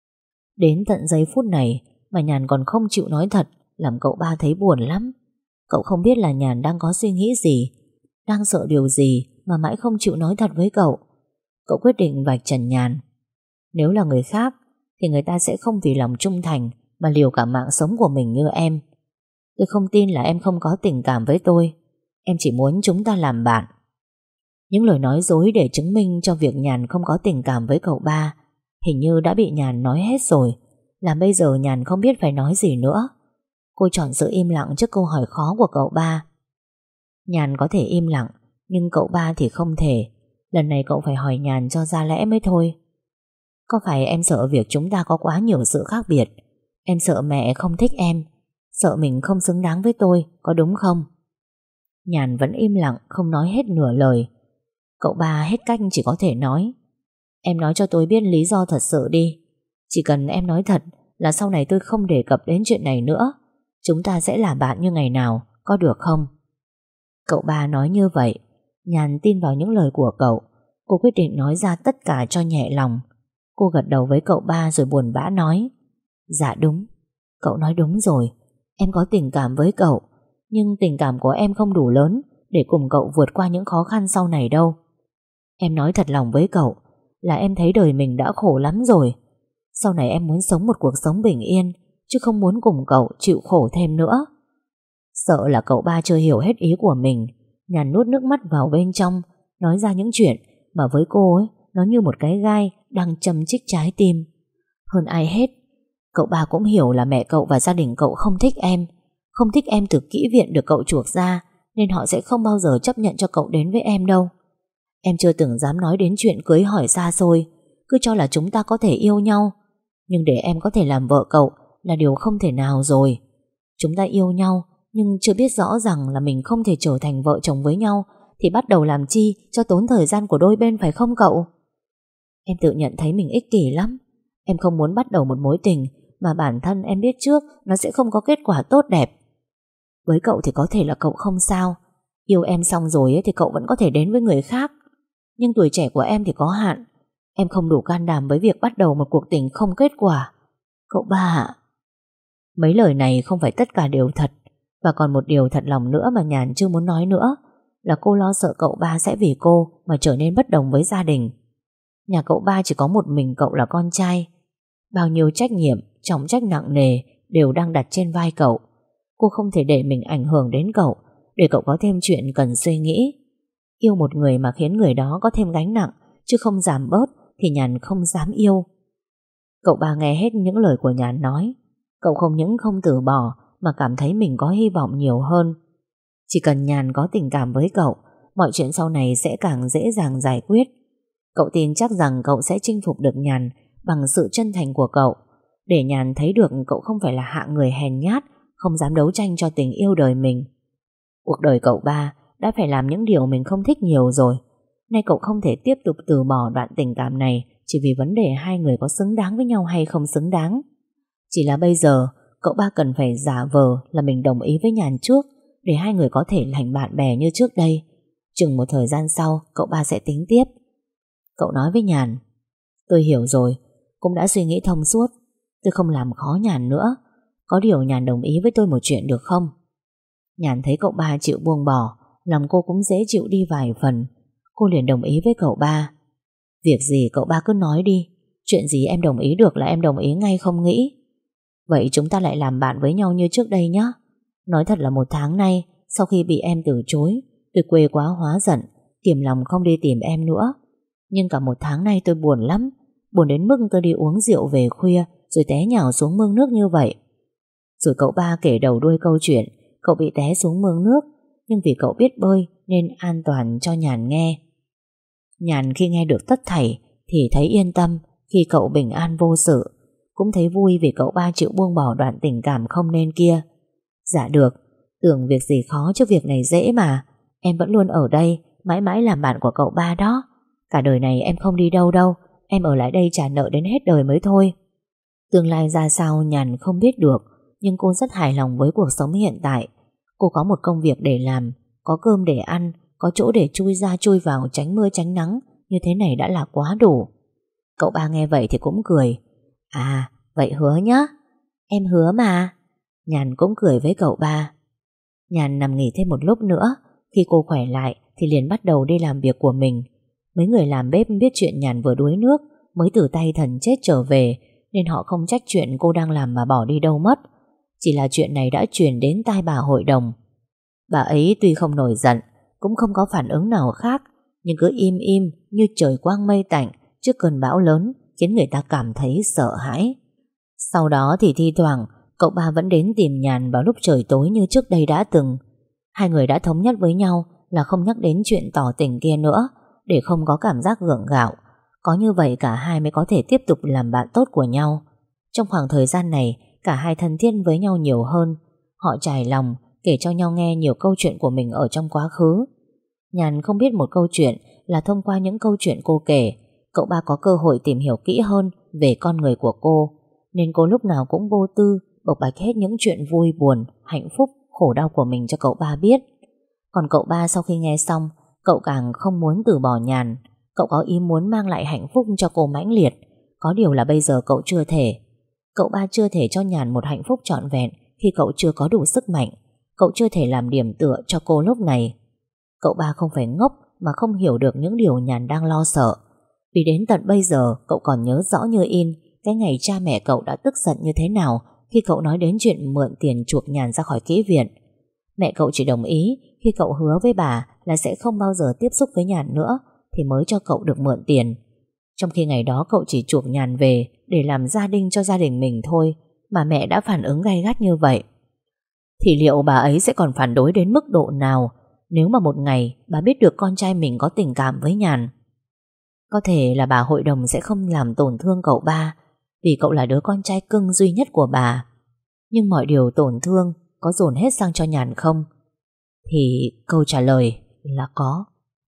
Speaker 1: Đến tận giây phút này mà Nhàn còn không chịu nói thật, làm cậu ba thấy buồn lắm. Cậu không biết là Nhàn đang có suy nghĩ gì, đang sợ điều gì mà mãi không chịu nói thật với cậu. Cậu quyết định vạch trần Nhàn. Nếu là người khác thì người ta sẽ không vì lòng trung thành mà liều cả mạng sống của mình như em. Tôi không tin là em không có tình cảm với tôi. Em chỉ muốn chúng ta làm bạn. Những lời nói dối để chứng minh cho việc Nhàn không có tình cảm với cậu ba hình như đã bị Nhàn nói hết rồi, làm bây giờ Nhàn không biết phải nói gì nữa. Cô chọn sự im lặng trước câu hỏi khó của cậu ba. Nhàn có thể im lặng, nhưng cậu ba thì không thể. Lần này cậu phải hỏi Nhàn cho ra lẽ mới thôi. Có phải em sợ việc chúng ta có quá nhiều sự khác biệt? Em sợ mẹ không thích em, sợ mình không xứng đáng với tôi, có đúng không? Nhàn vẫn im lặng, không nói hết nửa lời. Cậu ba hết cách chỉ có thể nói. Em nói cho tôi biết lý do thật sự đi. Chỉ cần em nói thật là sau này tôi không đề cập đến chuyện này nữa. Chúng ta sẽ là bạn như ngày nào, có được không? Cậu ba nói như vậy. Nhàn tin vào những lời của cậu. Cô quyết định nói ra tất cả cho nhẹ lòng. Cô gật đầu với cậu ba rồi buồn bã nói: Dạ đúng, cậu nói đúng rồi. Em có tình cảm với cậu, nhưng tình cảm của em không đủ lớn để cùng cậu vượt qua những khó khăn sau này đâu. Em nói thật lòng với cậu là em thấy đời mình đã khổ lắm rồi. Sau này em muốn sống một cuộc sống bình yên, chứ không muốn cùng cậu chịu khổ thêm nữa. Sợ là cậu ba chưa hiểu hết ý của mình, Nhàn nuốt nước mắt vào bên trong, nói ra những chuyện mà với cô ấy, nó như một cái gai đang châm chích trái tim. Hơn ai hết, cậu ba cũng hiểu là mẹ cậu và gia đình cậu không thích em, không thích em từ kỹ viện được cậu chuộc ra, nên họ sẽ không bao giờ chấp nhận cho cậu đến với em đâu. Em chưa từng dám nói đến chuyện cưới hỏi xa xôi, cứ cho là chúng ta có thể yêu nhau. Nhưng để em có thể làm vợ cậu là điều không thể nào rồi. Chúng ta yêu nhau, nhưng chưa biết rõ rằng là mình không thể trở thành vợ chồng với nhau, thì bắt đầu làm chi cho tốn thời gian của đôi bên, phải không cậu? Em tự nhận thấy mình ích kỷ lắm. Em không muốn bắt đầu một mối tình mà bản thân em biết trước nó sẽ không có kết quả tốt đẹp. Với cậu thì có thể là cậu không sao, yêu em xong rồi thì cậu vẫn có thể đến với người khác. Nhưng tuổi trẻ của em thì có hạn. Em không đủ can đảm với việc bắt đầu một cuộc tình không kết quả. Cậu ba ạ. Mấy lời này không phải tất cả đều thật. Và còn một điều thật lòng nữa mà Nhàn chưa muốn nói nữa, là cô lo sợ cậu ba sẽ vì cô mà trở nên bất đồng với gia đình. Nhà cậu ba chỉ có một mình cậu là con trai. Bao nhiêu trách nhiệm, trọng trách nặng nề đều đang đặt trên vai cậu. Cô không thể để mình ảnh hưởng đến cậu, để cậu có thêm chuyện cần suy nghĩ. Yêu một người mà khiến người đó có thêm gánh nặng, chứ không giảm bớt, thì Nhàn không dám yêu. Cậu ba nghe hết những lời của Nhàn nói. Cậu không những không từ bỏ, mà cảm thấy mình có hy vọng nhiều hơn. Chỉ cần Nhàn có tình cảm với cậu, mọi chuyện sau này sẽ càng dễ dàng giải quyết. Cậu tin chắc rằng cậu sẽ chinh phục được Nhàn bằng sự chân thành của cậu, để Nhàn thấy được cậu không phải là hạng người hèn nhát, không dám đấu tranh cho tình yêu đời mình. Cuộc đời cậu ba đã phải làm những điều mình không thích nhiều rồi. Nay cậu không thể tiếp tục từ bỏ đoạn tình cảm này chỉ vì vấn đề hai người có xứng đáng với nhau hay không xứng đáng. Chỉ là bây giờ cậu ba cần phải giả vờ là mình đồng ý với Nhàn trước để hai người có thể thành bạn bè như trước đây. Chừng một thời gian sau cậu ba sẽ tính tiếp. Cậu nói với Nhàn: tôi hiểu rồi, cũng đã suy nghĩ thông suốt. Tôi không làm khó Nhàn nữa. Có điều Nhàn đồng ý với tôi một chuyện được không? Nhàn thấy cậu ba chịu buông bỏ, lòng cô cũng dễ chịu đi vài phần. Cô liền đồng ý với cậu ba. Việc gì cậu ba cứ nói đi. Chuyện gì em đồng ý được là em đồng ý ngay không nghĩ. Vậy chúng ta lại làm bạn với nhau như trước đây nhé. Nói thật là một tháng nay, sau khi bị em từ chối, tôi quê quá hóa giận, kiềm lòng không đi tìm em nữa. Nhưng cả một tháng nay tôi buồn lắm. Buồn đến mức tôi đi uống rượu về khuya rồi té nhào xuống mương nước như vậy. Rồi cậu ba kể đầu đuôi câu chuyện cậu bị té xuống mương nước, nhưng vì cậu biết bơi nên an toàn cho Nhàn nghe. Nhàn khi nghe được tất thảy thì thấy yên tâm khi cậu bình an vô sự, cũng thấy vui vì cậu ba chịu buông bỏ đoạn tình cảm không nên kia. Dạ được, tưởng việc gì khó chứ việc này dễ mà. Em vẫn luôn ở đây, mãi mãi làm bạn của cậu ba đó. Cả đời này em không đi đâu đâu, em ở lại đây trả nợ đến hết đời mới thôi. Tương lai ra sao Nhàn không biết được, nhưng cô rất hài lòng với cuộc sống hiện tại. Cô có một công việc để làm, có cơm để ăn, có chỗ để chui ra chui vào tránh mưa tránh nắng. Như thế này đã là quá đủ. Cậu ba nghe vậy thì cũng cười. À, vậy hứa nhá. Em hứa mà. Nhàn cũng cười với cậu ba. Nhàn nằm nghỉ thêm một lúc nữa. Khi cô khỏe lại thì liền bắt đầu đi làm việc của mình. Mấy người làm bếp biết chuyện Nhàn vừa đuối nước, mới từ tay thần chết trở về, nên họ không trách chuyện cô đang làm mà bỏ đi đâu mất. Chỉ là chuyện này đã truyền đến tai bà hội đồng. Bà ấy tuy không nổi giận, cũng không có phản ứng nào khác, nhưng cứ im im như trời quang mây tạnh trước cơn bão lớn, khiến người ta cảm thấy sợ hãi. Sau đó thì thi thoảng cậu ba vẫn đến tìm Nhàn vào lúc trời tối như trước đây đã từng. Hai người đã thống nhất với nhau là không nhắc đến chuyện tỏ tình kia nữa, để không có cảm giác gượng gạo. Có như vậy cả hai mới có thể tiếp tục làm bạn tốt của nhau. Trong khoảng thời gian này, cả hai thân thiết với nhau nhiều hơn. Họ trải lòng kể cho nhau nghe nhiều câu chuyện của mình ở trong quá khứ. Nhàn không biết một câu chuyện là thông qua những câu chuyện cô kể, cậu ba có cơ hội tìm hiểu kỹ hơn về con người của cô, nên cô lúc nào cũng vô tư bộc bạch hết những chuyện vui buồn, hạnh phúc, khổ đau của mình cho cậu ba biết. Còn cậu ba sau khi nghe xong, cậu càng không muốn từ bỏ Nhàn. Cậu có ý muốn mang lại hạnh phúc cho cô mãnh liệt. Có điều là bây giờ cậu chưa thể. Cậu ba chưa thể cho Nhàn một hạnh phúc trọn vẹn khi cậu chưa có đủ sức mạnh. Cậu chưa thể làm điểm tựa cho cô lúc này. Cậu ba không phải ngốc mà không hiểu được những điều Nhàn đang lo sợ. Vì đến tận bây giờ cậu còn nhớ rõ như in cái ngày cha mẹ cậu đã tức giận như thế nào khi cậu nói đến chuyện mượn tiền chuộc Nhàn ra khỏi kỹ viện. Mẹ cậu chỉ đồng ý khi cậu hứa với bà là sẽ không bao giờ tiếp xúc với Nhàn nữa thì mới cho cậu được mượn tiền. Trong khi ngày đó cậu chỉ chuộc Nhàn về để làm gia đình cho gia đình mình thôi, mà mẹ đã phản ứng gay gắt như vậy, thì liệu bà ấy sẽ còn phản đối đến mức độ nào nếu mà một ngày bà biết được con trai mình có tình cảm với Nhàn? Có thể là bà hội đồng sẽ không làm tổn thương cậu ba, vì cậu là đứa con trai cưng duy nhất của bà. Nhưng mọi điều tổn thương có dồn hết sang cho Nhàn không? Thì câu trả lời là có.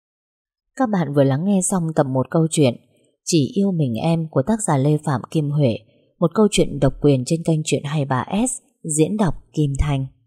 Speaker 1: Các bạn vừa lắng nghe xong tập một câu chuyện Chỉ yêu mình em của tác giả Lê Phạm Kim Huệ, một câu chuyện độc quyền trên kênh Chuyện hai mươi ba S, diễn đọc Kim Thanh.